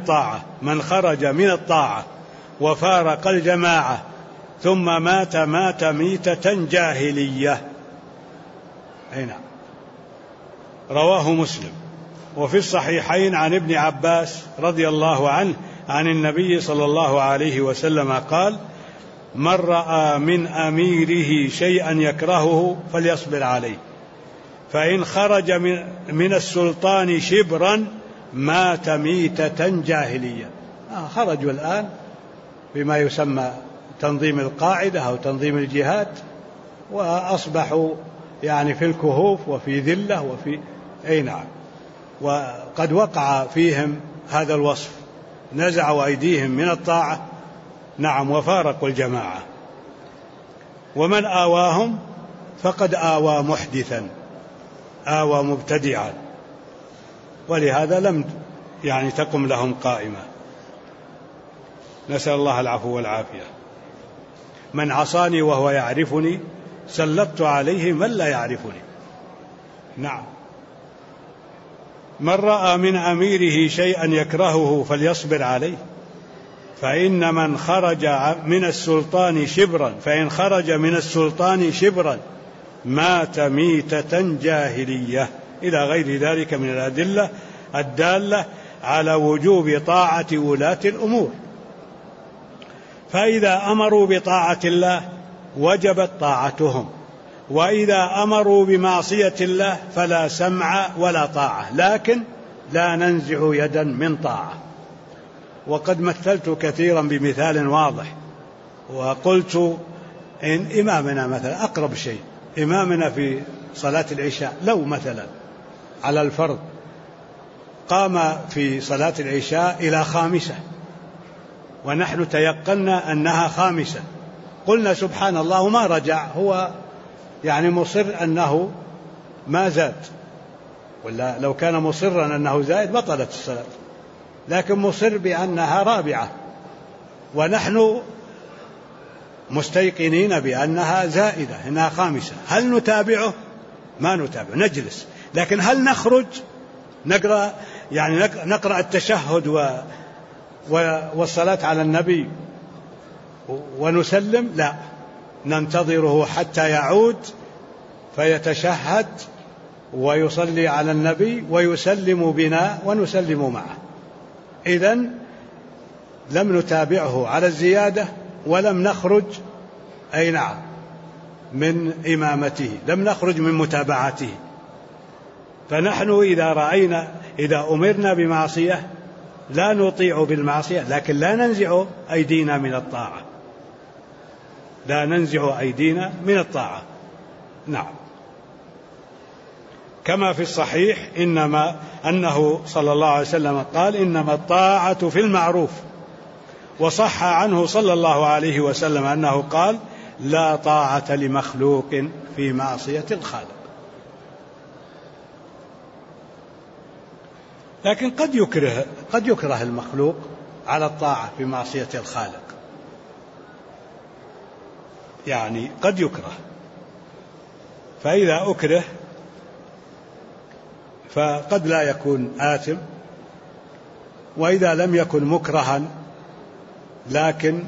من الطاعة وفارق الجماعة ثم مات ميتة جاهلية. أي نعم. رواه مسلم. وفي الصحيحين عن ابن عباس رضي الله عنه عن النبي صلى الله عليه وسلم قال: من رأى من أميره شيئا يكرهه فليصبر عليه، فإن خرج من السلطان شبرا مات ميتة جاهلية. خرجوا الآن بما يسمى تنظيم القاعدة أو تنظيم الجهاد، وأصبحوا يعني في الكهوف وفي ذلة وفي أي نعم، وقد وقع فيهم هذا الوصف، نزعوا أيديهم من الطاعة نعم وفارقوا الجماعة. ومن آواهم فقد آوى محدثا، آوى مبتدعا، ولهذا لم يعني تقم لهم قائمة. نسأل الله العفو والعافية. من عصاني وهو يعرفني سلطت عليه من لا يعرفني. نعم. من رأى من أميره شيئا يكرهه فليصبر عليه، فإن من خرج من السلطان شبرا مات ميتة جاهلية، إلى غير ذلك من الأدلة الدالة على وجوب طاعة ولاة الأمور. فإذا أمروا بطاعة الله وجبت طاعتهم، وإذا أمروا بمعصية الله فلا سمع ولا طاعة، لكن لا ننزع يدا من طاعة. وقد مثلت كثيرا بمثال واضح، وقلت إن إمامنا مثلا أقرب شيء، إمامنا في صلاة العشاء لو مثلا على الفرض قام في صلاة العشاء إلى 5 ونحن تيقنا أنها 5، قلنا سبحان الله ما رجع، هو يعني مصر أنه ما زاد، ولا لو كان مصرا أنه زائد بطلت الصلاة، لكن مصر بأنها 4 ونحن مستيقنين بأنها زائدة إنها 5، هل نتابعه؟ ما نتابعه، نجلس. لكن هل نخرج نقرأ التشهد والصلاة على النبي ونسلم؟ لا، ننتظره حتى يعود فيتشهد ويصلي على النبي ويسلم بنا ونسلم معه. إذن لم نتابعه على الزيادة ولم نخرج من إمامته، لم نخرج من متابعته. فنحن إذا أمرنا بمعصية لا نطيع بالمعصية، لكن لا ننزع أيدينا من الطاعة، لا ننزع أيدينا من الطاعة. نعم. كما في الصحيح أنه صلى الله عليه وسلم قال: إنما الطاعة في المعروف. وصح عنه صلى الله عليه وسلم أنه قال: لا طاعة لمخلوق في معصية الخالق. لكن قد يكره المخلوق على الطاعة في معصية الخالق، يعني قد يكره، فإذا أكره فقد لا يكون آثم. وإذا لم يكن مكرها لكن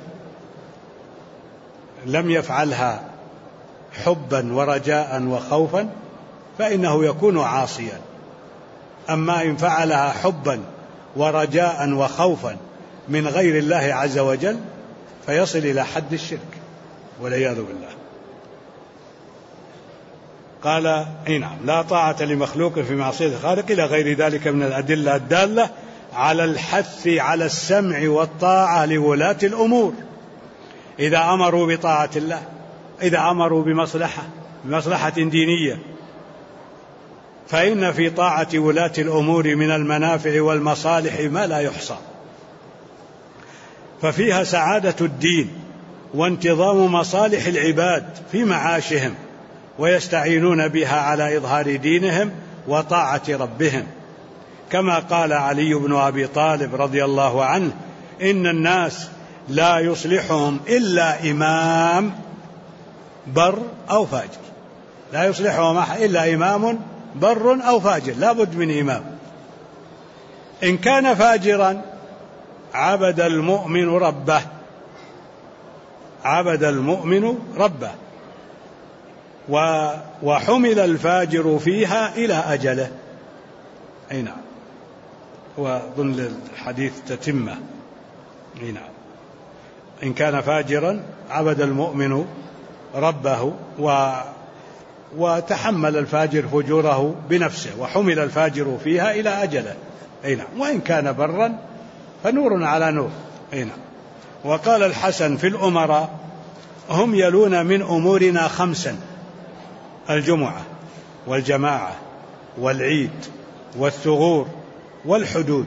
لم يفعلها حبا ورجاء وخوفا فإنه يكون عاصيا. أما إن فعلها حبا ورجاء وخوفا من غير الله عز وجل فيصل إلى حد الشرك والعياذ بالله. قال: نعم، لا طاعة لمخلوق في معصية الخالق، إلى غير ذلك من الأدلة الدالة على الحث على السمع والطاعة لولاة الأمور إذا أمروا بطاعة الله، إذا أمروا بمصلحة دينية، فإن في طاعة ولاة الأمور من المنافع والمصالح ما لا يحصى، ففيها سعادة الدين وانتظام مصالح العباد في معاشهم، ويستعينون بها على إظهار دينهم وطاعة ربهم. كما قال علي بن أبي طالب رضي الله عنه: إن الناس لا يصلحهم إلا إمام بر أو فاجر، لا يصلحهم إلا إمام بر أو فاجر، لا بد من إمام. إن كان فاجرا عبد المؤمن ربه، عبد المؤمن ربه، وحمل الفاجر فيها إلى أجله. أي نعم، وظن الحديث تتمه. أي نعم، إن كان فاجرا عبد المؤمن ربه وتحمل الفاجر فجوره بنفسه، وحمل الفاجر فيها إلى أجله. أي نعم، وإن كان برا فنور على نور. أي نعم. وقال الحسن في الأمراء: هم يلون من أمورنا 5: الجمعة والجماعة والعيد والثغور والحدود.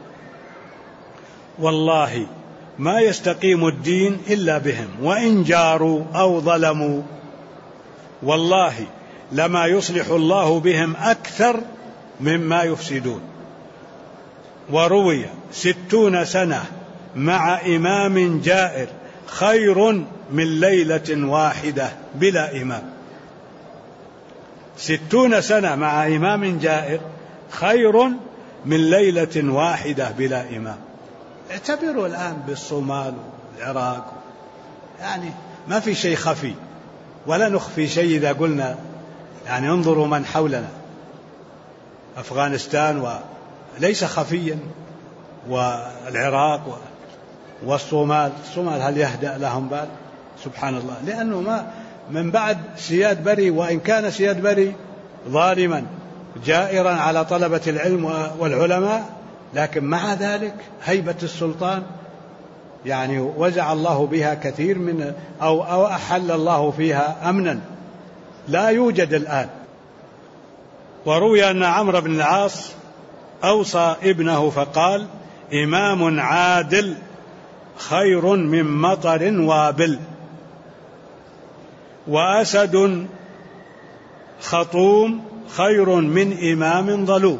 والله ما يستقيم الدين إلا بهم، وإن جاروا أو ظلموا والله لما يصلح الله بهم أكثر مما يفسدون. وروي 60 سنة مع إمام جائر خير من ليلة واحدة بلا إمام. 60 سنة مع إمام جائر خير من ليلة واحدة بلا إمام. اعتبروا الآن بالصومال والعراق، يعني ما في شيء خفي ولا نخفي شيء إذا قلنا، يعني انظروا من حولنا، أفغانستان وليس خفيا، والعراق والصومال. الصومال هل يهدأ لهم بال؟ سبحان الله، لأنه ما من بعد سياد بري، وإن كان سياد بري ظالما جائرا على طلبة العلم والعلماء، لكن مع ذلك هيبة السلطان يعني وزع الله بها كثير من أو أحل الله فيها أمنا لا يوجد الآن. وروي أن عمرو بن العاص أوصى ابنه فقال: إمام عادل خير من مطر وابل، وأسد خطوم خير من إمام ظلوم،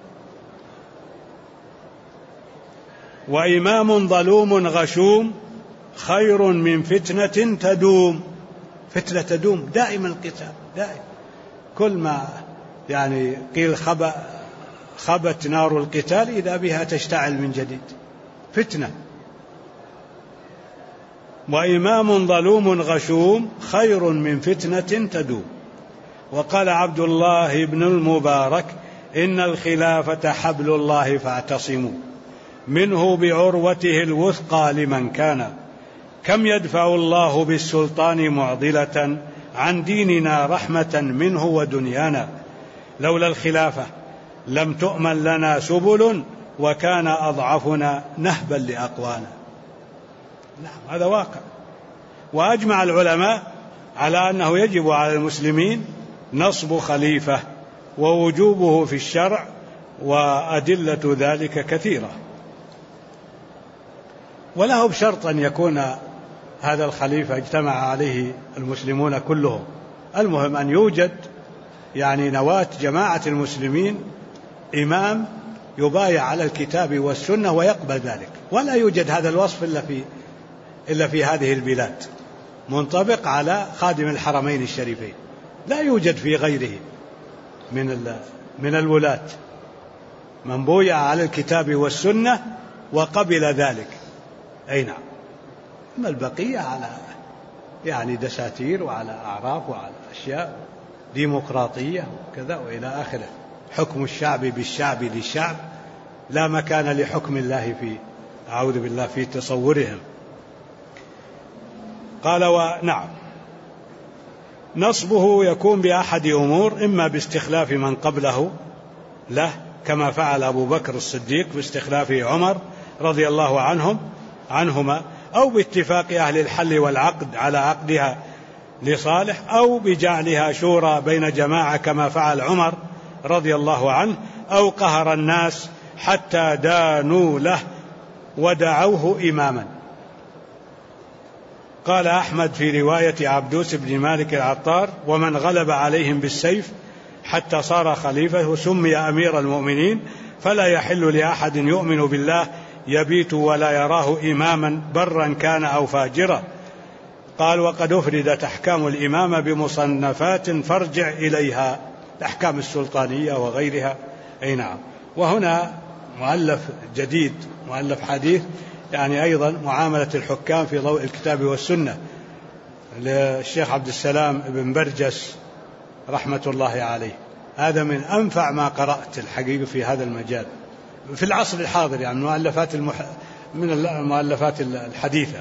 وإمام ظلوم غشوم خير من فتنة تدوم. فتنة تدوم، دائما القتال، دائما، كل ما يعني قيل خبت نار القتال إذا بها تشتعل من جديد، فتنة. وإمام ظلوم غشوم خير من فتنة تدوم. وقال عبد الله بن المبارك: إن الخلافة حبل الله فاعتصموا منه بعروته الوثقى لمن كان، كم يدفع الله بالسلطان معضلة عن ديننا رحمة منه ودنيانا، لولا الخلافة لم تؤمن لنا سبل وكان أضعفنا نهبا لأقوانا. نعم، هذا واقع. وأجمع العلماء على أنه يجب على المسلمين نصب خليفة ووجوبه في الشرع، وأدلة ذلك كثيرة، وله بشرط أن يكون هذا الخليفة اجتمع عليه المسلمون كلهم. المهم أن يوجد يعني نواة جماعة المسلمين، إمام يبايع على الكتاب والسنة ويقبل ذلك. ولا يوجد هذا الوصف إلا في هذه البلاد، منطبق على خادم الحرمين الشريفين، لا يوجد في غيره من الولاة من بويع على الكتاب والسنة وقبل ذلك. أي نعم. أما البقية على يعني دساتير وعلى أعراف وعلى أشياء ديمقراطية وكذا وإلى آخره. حكم الشعب بالشعب للشعب، لا مكان لحكم الله في أعوذ بالله في تصورهم. قال: ونعم، نصبه يكون بأحد أمور: إما باستخلاف من قبله له كما فعل أبو بكر الصديق باستخلاف عمر رضي الله عنهما، أو باتفاق أهل الحل والعقد على عقدها لصالح، أو بجعلها شورى بين جماعة كما فعل عمر رضي الله عنه، أو قهر الناس حتى دانوا له ودعوه إماما. قال أحمد في رواية عبدوس بن مالك العطار: ومن غلب عليهم بالسيف حتى صار خليفة وسمي أمير المؤمنين، فلا يحل لأحد يؤمن بالله يبيت ولا يراه إماما برا كان أو فاجرا. قال: وقد أفردت أحكام الإمامة بمصنفات فارجع إليها، الأحكام السلطانية وغيرها. أي نعم. وهنا مؤلف جديد، مؤلف حديث، يعني أيضا معاملة الحكام في ضوء الكتاب والسنة، للشيخ عبد السلام بن برجس رحمة الله عليه. هذا من أنفع ما قرأت الحقيقة في هذا المجال في العصر الحاضر، يعني من المؤلفات الحديثة.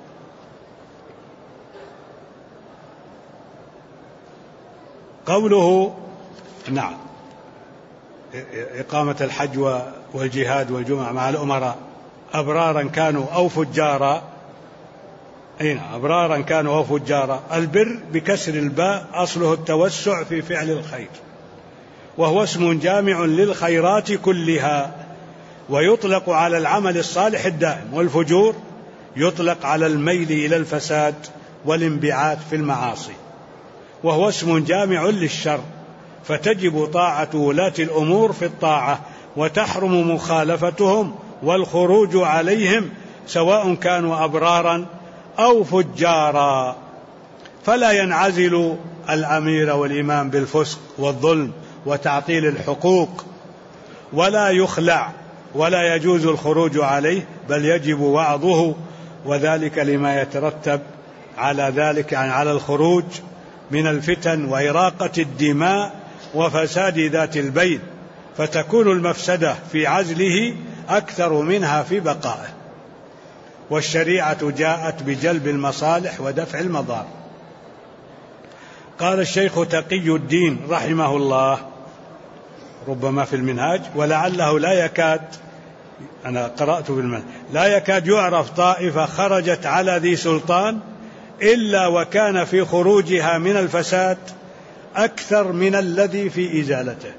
قوله: نعم، إقامة الحج والجهاد والجمعة مع الأمراء أبرارا كانوا أو فجارا. أي نعم، أبرارا كانوا أو فجارا. البر بكسر الباء أصله التوسع في فعل الخير، وهو اسم جامع للخيرات كلها، ويطلق على العمل الصالح الدائم. والفجور يطلق على الميل إلى الفساد والانبعاث في المعاصي، وهو اسم جامع للشر، فتجب طاعة ولاة الأمور في الطاعة، وتحرم مخالفتهم والخروج عليهم سواء كانوا أبرارا أو فجارا. فلا ينعزل الأمير والإمام بالفسق والظلم وتعطيل الحقوق، ولا يخلع، ولا يجوز الخروج عليه، بل يجب وعظه، وذلك لما يترتب على ذلك، يعني على الخروج من الفتن وإراقة الدماء وفساد ذات البين، فتكون المفسدة في عزله أكثر منها في بقائه. والشريعة جاءت بجلب المصالح ودفع المضار. قال الشيخ تقي الدين رحمه الله ربما في المنهاج: ولعله لا يكاد، أنا قرأت بالمنهاج، لا يكاد يعرف طائفة خرجت على ذي سلطان إلا وكان في خروجها من الفساد أكثر من الذي في إزالته.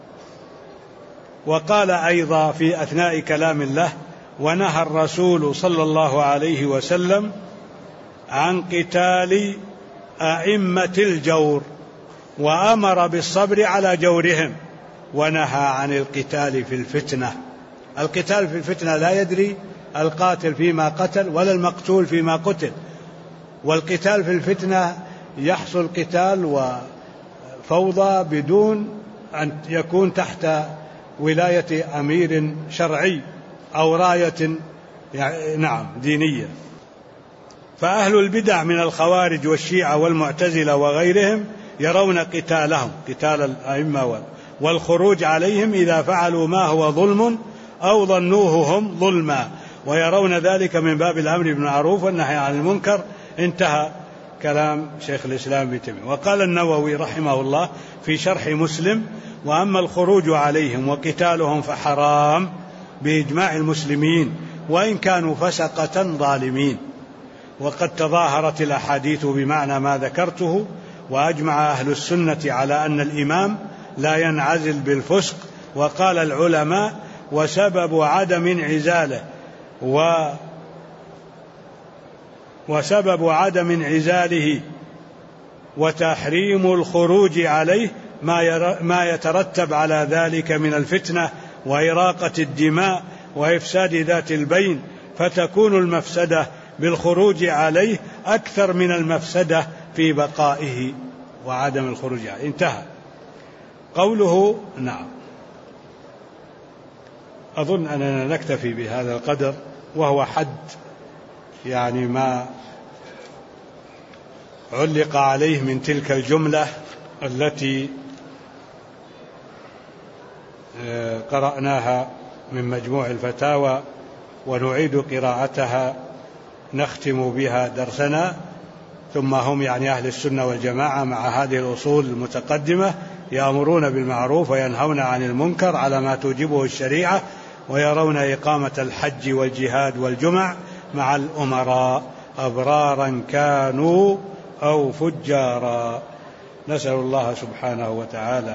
وقال أيضا في أثناء كلام الله: ونهى الرسول صلى الله عليه وسلم عن قتال أئمة الجور، وأمر بالصبر على جورهم، ونهى عن القتال في الفتنة. القتال في الفتنة لا يدري القاتل فيما قتل ولا المقتول فيما قتل، والقتال في الفتنة يحصل قتال وفوضى بدون أن يكون تحت ولاية أمير شرعي أو راية نعم دينية. فأهل البدع من الخوارج والشيعة والمعتزلة وغيرهم يرون قتالهم قتال الأئمة والخروج عليهم إذا فعلوا ما هو ظلم أو ظنوه هم ظلما، ويرون ذلك من باب الأمر بالمعروف والنهي عن المنكر. انتهى كلام شيخ الإسلام ابن تيمية. وقال النووي رحمه الله في شرح مسلم: وأما الخروج عليهم وقتالهم فحرام بإجماع المسلمين وإن كانوا فسقة ظالمين، وقد تظاهرت الأحاديث بمعنى ما ذكرته، وأجمع أهل السنة على أن الإمام لا ينعزل بالفسق. وقال العلماء: وسبب عدم انعزاله وتحريم الخروج عليه ما يترتب على ذلك من الفتنة وإراقة الدماء وإفساد ذات البين، فتكون المفسدة بالخروج عليه أكثر من المفسدة في بقائه وعدم الخروج عليه. انتهى قوله. نعم، أظن أننا نكتفي بهذا القدر، وهو حد يعني ما علق عليه من تلك الجملة التي قرأناها من مجموع الفتاوى، ونعيد قراءتها نختم بها درسنا. ثم هم يعني أهل السنة والجماعة مع هذه الأصول المتقدمة يأمرون بالمعروف وينهون عن المنكر على ما توجبه الشريعة، ويرون إقامة الحج والجهاد والجمع مع الأمراء أبرارا كانوا أو فجارا. نسأل الله سبحانه وتعالى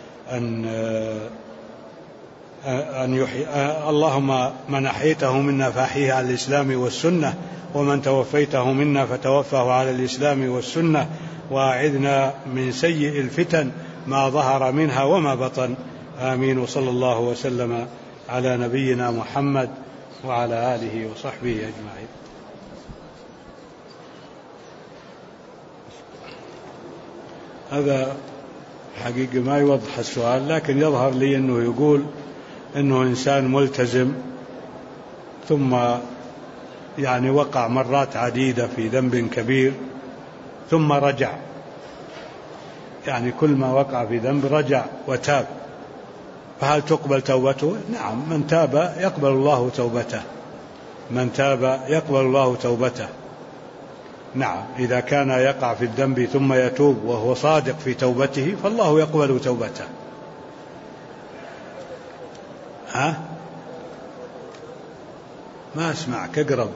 أن يحيي. اللهم من أحييته منا فأحيه على الإسلام والسنة، ومن توفيته منا فتوفه على الإسلام والسنة، وأعذنا من سيء الفتن ما ظهر منها وما بطن. آمين. وصلى الله وسلم على نبينا محمد وعلى آله وصحبه أجمعين. هذا حقيقة ما يوضح السؤال، لكن يظهر لي أنه يقول أنه إنسان ملتزم ثم يعني وقع مرات عديدة في ذنب كبير ثم رجع، يعني كل ما وقع في ذنب رجع وتاب، فهل تقبل توبته؟ نعم، من تاب يقبل الله توبته، من تاب يقبل الله توبته. نعم، إذا كان يقع في الذنب ثم يتوب وهو صادق في توبته فالله يقبل توبته. ها؟ ما أسمعك، اقرب.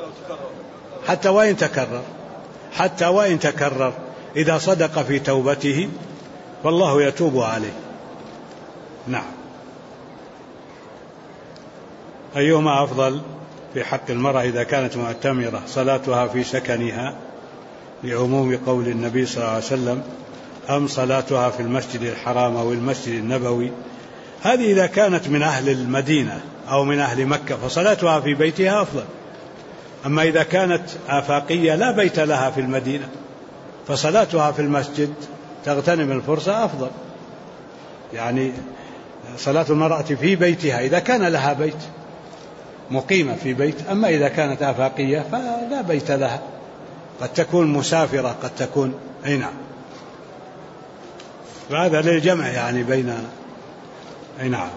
حتى وإن تكرر إذا صدق في توبته فالله يتوب عليه. نعم. أيهما أفضل في حق المرأة إذا كانت معتمرة: صلاتها في سكنها لعموم قول النبي صلى الله عليه وسلم، أم صلاتها في المسجد الحرام أو المسجد النبوي؟ هذه إذا كانت من أهل المدينة أو من أهل مكة فصلاتها في بيتها أفضل. أما إذا كانت آفاقية لا بيت لها في المدينة فصلاتها في المسجد تغتنم الفرصة أفضل. يعني صلاة المرأة في بيتها إذا كان لها بيت، مقيمة في بيت. أما إذا كانت آفاقية فلا بيت لها، قد تكون مسافرة، قد تكون نعم. وهذا للجمع يعني بين نعم.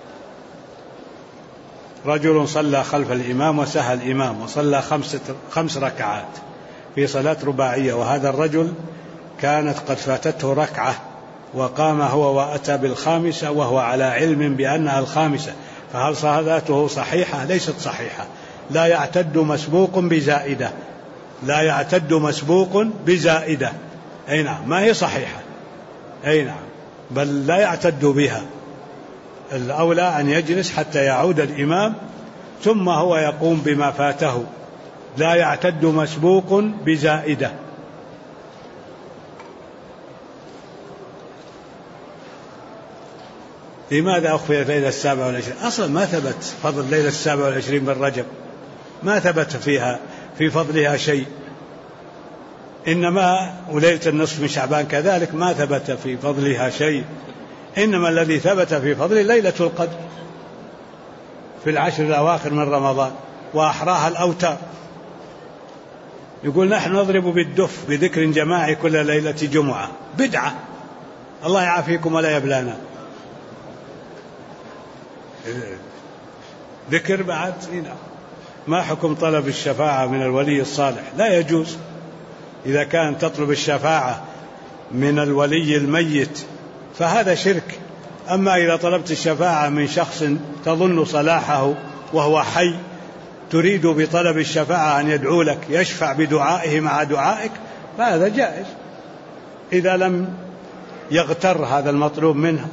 رجل صلى خلف الإمام وسهى الإمام وصلى 5 ركعات في صلاة رباعية، وهذا الرجل كانت قد فاتته ركعة وقام هو وأتى بالخامسة وهو على علم بأنها الخامسة، فهل صلاته صحيحة؟ ليست صحيحة. لا يعتد مسبوق بزائدة، لا يعتد مسبوق بزائدة. أي نعم، ما هي صحيحة. أي نعم، بل لا يعتد بها. الأولى أن يجلس حتى يعود الإمام ثم هو يقوم بما فاته. لا يعتد مسبوق بزائدة. لماذا أخفيت ليلة 27؟ أصلا ما ثبت فضل ليلة 27 من رجب، ما ثبت فيها في فضلها شيء. إنما وليلة النصف من شعبان كذلك ما ثبت في فضلها شيء. إنما الذي ثبت في فضل ليلة القدر في 10 الأواخر من رمضان، وأحراها الأوتار. يقول نحن نضرب بالدف بذكر جماعي كل ليلة جمعة، بدعة، الله يعافيكم ولا يبلانا. ذكر بعد هنا. ما حكم طلب الشفاعة من الولي الصالح؟ لا يجوز. إذا كان تطلب الشفاعة من الولي الميت فهذا شرك. أما إذا طلبت الشفاعة من شخص تظن صلاحه وهو حي، تريد بطلب الشفاعة أن يدعو لك، يشفع بدعائه مع دعائك، فهذا جائز إذا لم يغتر هذا المطلوب منه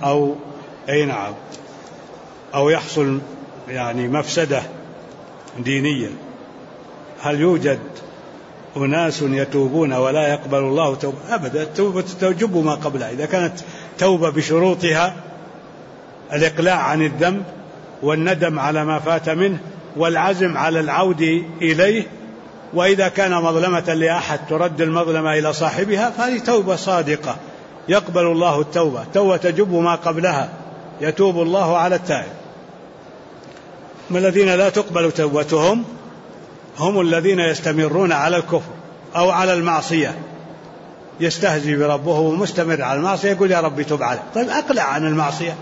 أو يحصل يعني مفسدة دينية. هل يوجد أناس يتوبون ولا يقبل الله توبة؟ أبدا، التوبة توجب ما قبلها. إذا كانت توبة بشروطها الإقلاع عن الذنب والندم على ما فات منه والعزم على العود إليه، وإذا كان مظلمة لأحد ترد المظلمة إلى صاحبها، فهذه توبة صادقة يقبل الله التوبة. توبة تجب ما قبلها، يتوب الله على التائب. من الذين لا تقبل توبتهم هم الذين يستمرون على الكفر أو على المعصية، يستهزئ بربه ومستمر على المعصية، يقول يا رب تب عليه. طيب أقلع عن المعصية.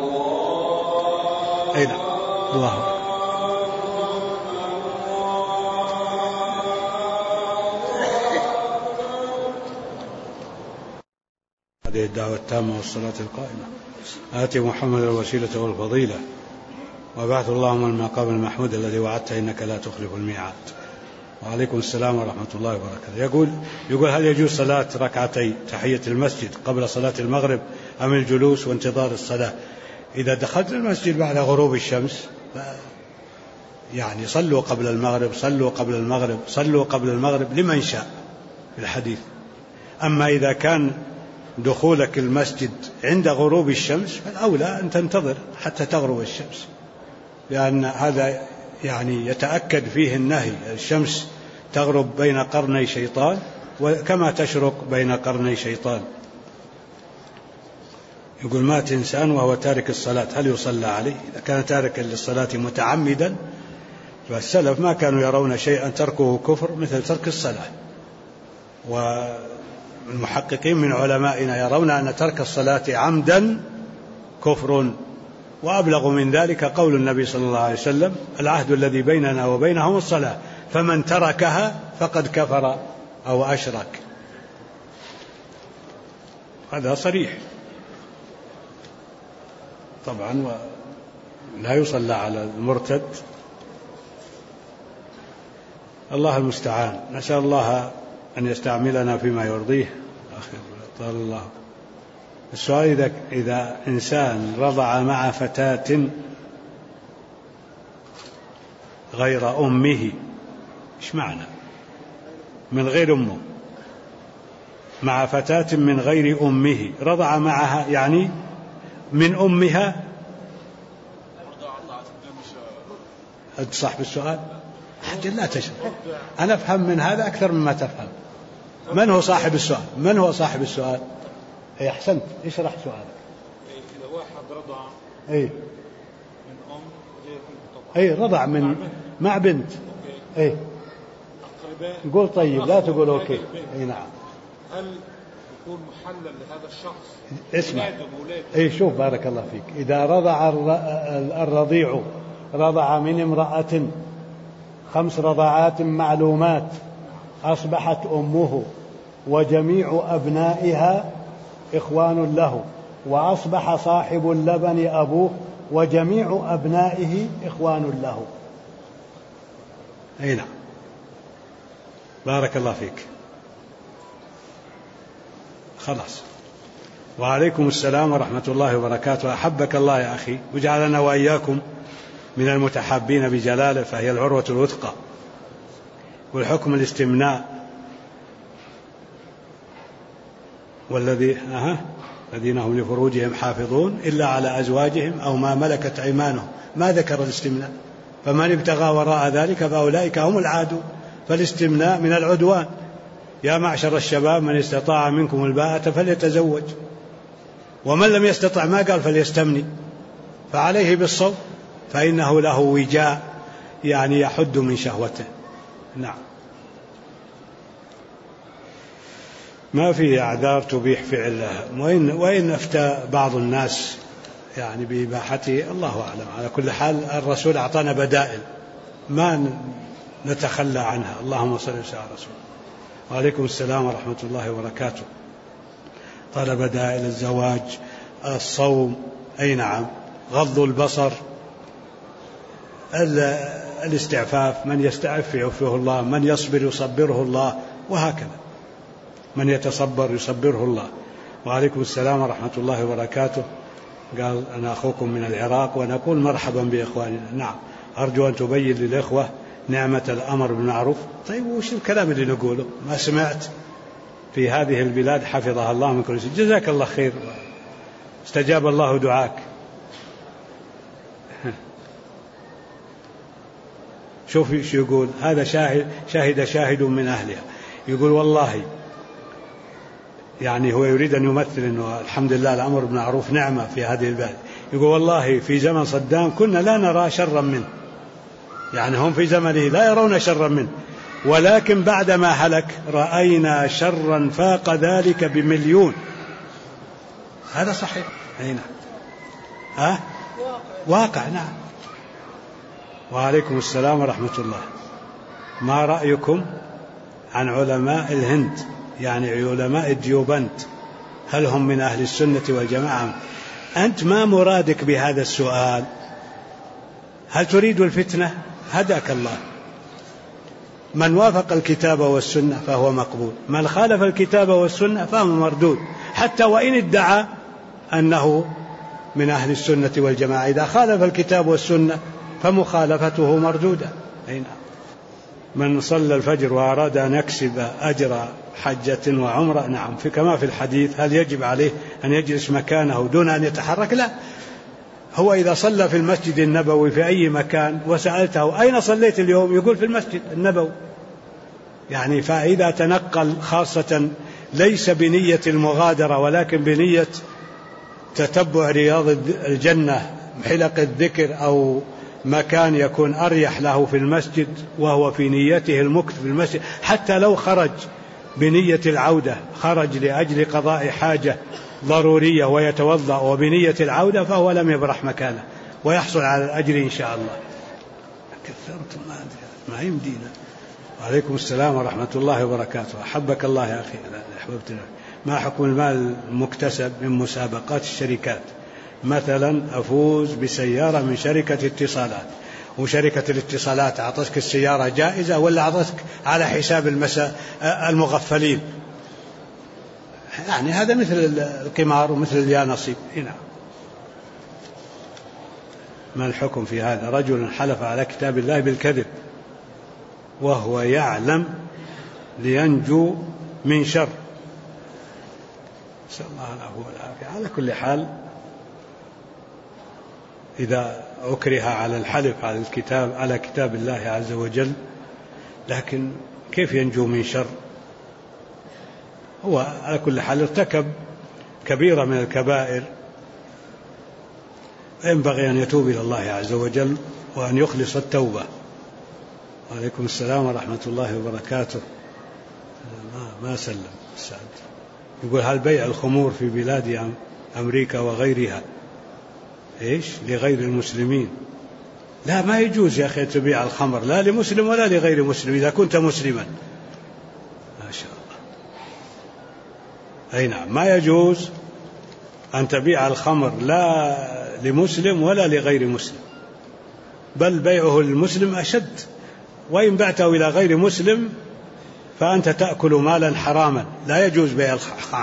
أين الله هذه الدعوة التامة والصلاة القائمة آتي محمد الوسيلة والفضيلة وبعث اللهم المقام المحمود الذي وعدت إنك لا تخلف الميعاد. وعليكم السلام ورحمة الله وبركاته. يقول هل يجوز صلاة ركعتي تحية المسجد قبل صلاة المغرب أم الجلوس وانتظار الصلاة؟ إذا دخلت المسجد بعد غروب الشمس يعني صلوا قبل المغرب، صلوا قبل المغرب، صلوا قبل المغرب لمن شاء في الحديث. أما إذا كان دخولك المسجد عند غروب الشمس فالأولى أن تنتظر حتى تغرب الشمس، لأن هذا يعني يتأكد فيه النهي. الشمس تغرب بين قرني شيطان وكما تشرق بين قرني شيطان. يقول مات إنسان وهو تارك الصلاة، هل يصلى عليه؟ إذا كان تاركا للصلاة متعمدا فالسلف ما كانوا يرون شيئا تركه كفر مثل ترك الصلاة، والمحققين من علمائنا يرون أن ترك الصلاة عمدا كفر. وأبلغ من ذلك قول النبي صلى الله عليه وسلم العهد الذي بيننا وبينهم الصلاة فمن تركها فقد كفر أو أشرك. هذا صريح طبعا، ولا يصلى على المرتد. الله المستعان، نسأل الله أن يستعملنا فيما يرضيه. طال الله. السؤال إذا إنسان رضع مع فتاة غير أمه، إيش معنى من غير أمه؟ مع فتاة من غير أمه، رضع معها يعني من أمها. أنت صاحب السؤال؟ حتى لا تشرح، أنا أفهم من هذا أكثر مما تفهم. من هو صاحب السؤال؟ من هو صاحب السؤال؟ أي أحسنت، اشرح سؤالك. إذا واحد رضع من أم غير أم طبعا، رضع من مع بنت، قول طيب لا تقول أوكي. نعم. هل يكون محلل لهذا الشخص؟ اسمع، شوف بارك الله فيك، إذا رضع الرضيع رضع من امرأة 5 رضعات معلومات أصبحت أمه وجميع أبنائها إخوان له، وأصبح صاحب اللبن أبوه وجميع أبنائه إخوان له. نعم بارك الله فيك. خلاص. وعليكم السلام ورحمة الله وبركاته. أحبك الله يا أخي وجعلنا وإياكم من المتحابين بجلاله، فهي العروة الوثقى. والحكم الاستمناء الذين هم لفروجهم حافظون إلا على أزواجهم أو ما ملكت أيمانهم، ما ذكر الاستمناء. فمن ابتغى وراء ذلك فأولئك هم العادون. فالاستمناء من العدوان. يا معشر الشباب من استطاع منكم الباءة فليتزوج، ومن لم يستطع ما قال فليستمني، فعليه بالصوم فإنه له وجاء يعني يحد من شهوته. نعم. ما في أعذار تبيح فعله، وإن أفتى بعض الناس يعني بإباحته الله أعلم. على كل حال الرسول أعطانا بدائل ما نتخلى عنها. اللهم صل وسلم على رسول. وعليكم السلام ورحمة الله وبركاته. قال بدائل الزواج، الصوم، أي نعم، غض البصر، الاستعفاف، من يستعف يعفه الله، من يصبر يصبره الله، وهكذا من يتصبر يصبره الله. وعليكم السلام ورحمة الله وبركاته. قال أنا أخوكم من العراق ونقول مرحبا بإخواننا. نعم، أرجو أن تبين للإخوة نعمة الأمر بالمعروف. طيب وش الكلام اللي نقوله؟ ما سمعت في هذه البلاد حفظها الله من كل شيء. جزاك الله خير، استجاب الله دعاك. شوف ايش يقول هذا، شاهد شاهد من أهلها، يقول والله، يعني هو يريد أن يمثل أنه الحمد لله الأمر بالمعروف نعمة في هذه البلاد. يقول والله في زمن صدام كنا لا نرى شرا منه، يعني هم في زمنه لا يرون شرا منه، ولكن بعدما هلك رأينا شرا فاق ذلك ب1,000,000. هذا صحيح. أي نعم، واقع. نعم. وعليكم السلام ورحمة الله. ما رأيكم عن علماء الهند، يعني علماء الديوبند، هل هم من أهل السنة والجماعة؟ أنت ما مرادك بهذا السؤال؟ هل تريد الفتنة؟ هداك الله. من وافق الكتاب والسنة فهو مقبول، من خالف الكتاب والسنة فهو مردود، حتى وإن ادعى أنه من أهل السنة والجماعة. إذا خالف الكتاب والسنة فمخالفته مردودة. من صلى الفجر وأراد أن يكسب أجر حجة وعمرة، نعم، كما في الحديث، هل يجب عليه أن يجلس مكانه دون أن يتحرك؟ لا، هو إذا صلى في المسجد النبوي في أي مكان وسألته أين صليت اليوم يقول في المسجد النبوي، يعني فإذا تنقل خاصة ليس بنية المغادرة ولكن بنية تتبع رياض الجنة، حلق الذكر، أو مكان يكون أريح له في المسجد، وهو في نيته المكث في المسجد، حتى لو خرج بنية العودة، خرج لأجل قضاء حاجة ضرورية ويتوضأ وبنية العودة، فهو لم يبرح مكانه ويحصل على الأجر إن شاء الله. كثرت ما يمدينا. وعليكم السلام ورحمة الله وبركاته. أحبك الله يا أخي، أحببتنا. ما حكم المال المكتسب من مسابقات الشركات؟ مثلا أفوز بسيارة من شركة اتصالات، وشركة الاتصالات أعطتك السيارة جائزة ولا أعطتك على حساب المغفلين؟ يعني هذا مثل القمار ومثل اليانصيب. هنا ما الحكم في هذا؟ رجل حلف على كتاب الله بالكذب وهو يعلم لينجو من شر. نسأل الله العفو والعافية. على كل حال إذا أكره على الحلف على كتاب الله عز وجل، لكن كيف ينجو من شر؟ هو على كل حال ارتكب كبيرة من الكبائر، ينبغي أن يتوب إلى الله عز وجل وأن يخلص التوبة. وعليكم السلام ورحمة الله وبركاته. ما سلم السعد. يقول هل بيع الخمور في بلاد أمريكا وغيرها إيش لغير المسلمين؟ لا، ما يجوز يا أخي تبيع الخمر لا لمسلم ولا لغير مسلم إذا كنت مسلما. ما شاء الله. أي نعم، ما يجوز أن تبيع الخمر لا لمسلم ولا لغير مسلم، بل بيعه للمسلم أشد، وإن بعته إلى غير مسلم فأنت تأكل مالا حراما. لا يجوز بيع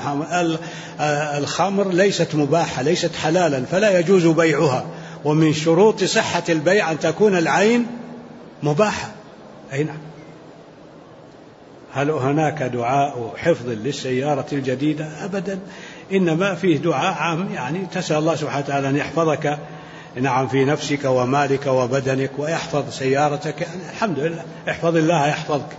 الخمر، ليست مباحة، ليست حلالا، فلا يجوز بيعها. ومن شروط صحة البيع أن تكون العين مباحة. أي نعم. هل هناك دعاء حفظ للسيارة الجديدة؟ أبدا، إنما فيه دعاء عام، يعني تسأل الله سبحانه وتعالى أن يحفظك، نعم، في نفسك ومالك وبدنك، ويحفظ سيارتك. يعني الحمد لله، احفظ الله يحفظك.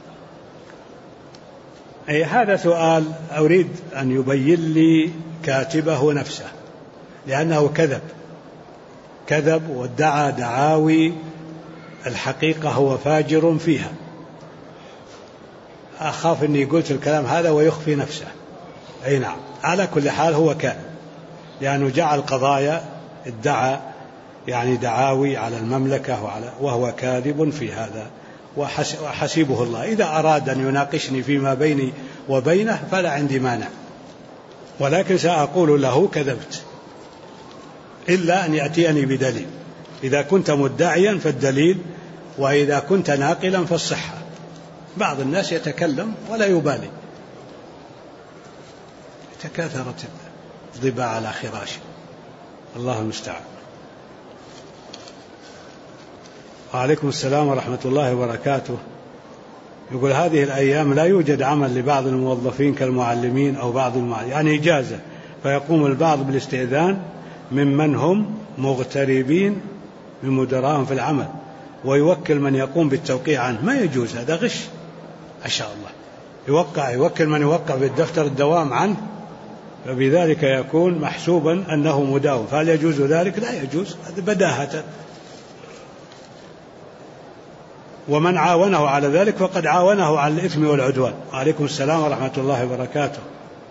أي هذا سؤال أريد أن يبين لي كاتبه نفسه، لأنه كذب وادعى دعاوي الحقيقة هو فاجر فيها. أخاف أني قلت الكلام هذا ويخفي نفسه. أي نعم، على كل حال هو كان، لأنه جعل قضايا ادعى يعني دعاوي على المملكة وهو كاذب في هذا، وحسيبه الله. إذا أراد أن يناقشني فيما بيني وبينه فلا عندي مانع، ولكن سأقول له كذبت، إلا أن يأتيني بدليل. إذا كنت مدعيا فالدليل، وإذا كنت ناقلا فالصحة. بعض الناس يتكلم ولا يبالي، تكاثرت الضباع على خراشه، الله المستعان. وعليكم السلام ورحمة الله وبركاته. يقول هذه الأيام لا يوجد عمل لبعض الموظفين كالمعلمين أو بعض يعني إجازة، فيقوم البعض بالاستئذان ممن هم مغتربين من مدراءهم في العمل، ويوكل من يقوم بالتوقيع عنه. ما يجوز، هذا غش ما شاء الله. يوكل من يوقع بالدفتر الدوام عنه، فبذلك يكون محسوبا أنه مداوم. فهل يجوز ذلك؟ لا يجوز، هذا بداهة. ومن عاونه على ذلك فقد عاونه على الإثم والعدوان. وعليكم السلام ورحمة الله وبركاته.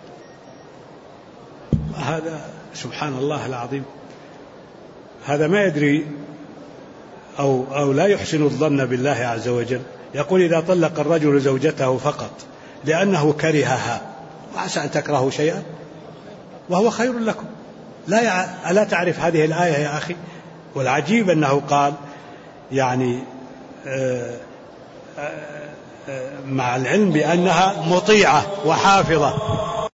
هذا سبحان الله العظيم، هذا ما يدري أو لا يحسن الظن بالله عز وجل. يقول إذا طلق الرجل زوجته فقط لأنه كرهها، وعسى أن تكرهوا شيئا وهو خير لكم. ألا تعرف هذه الآية يا أخي؟ والعجيب أنه قال يعني مع العلم بأنها مطيعة وحافظة.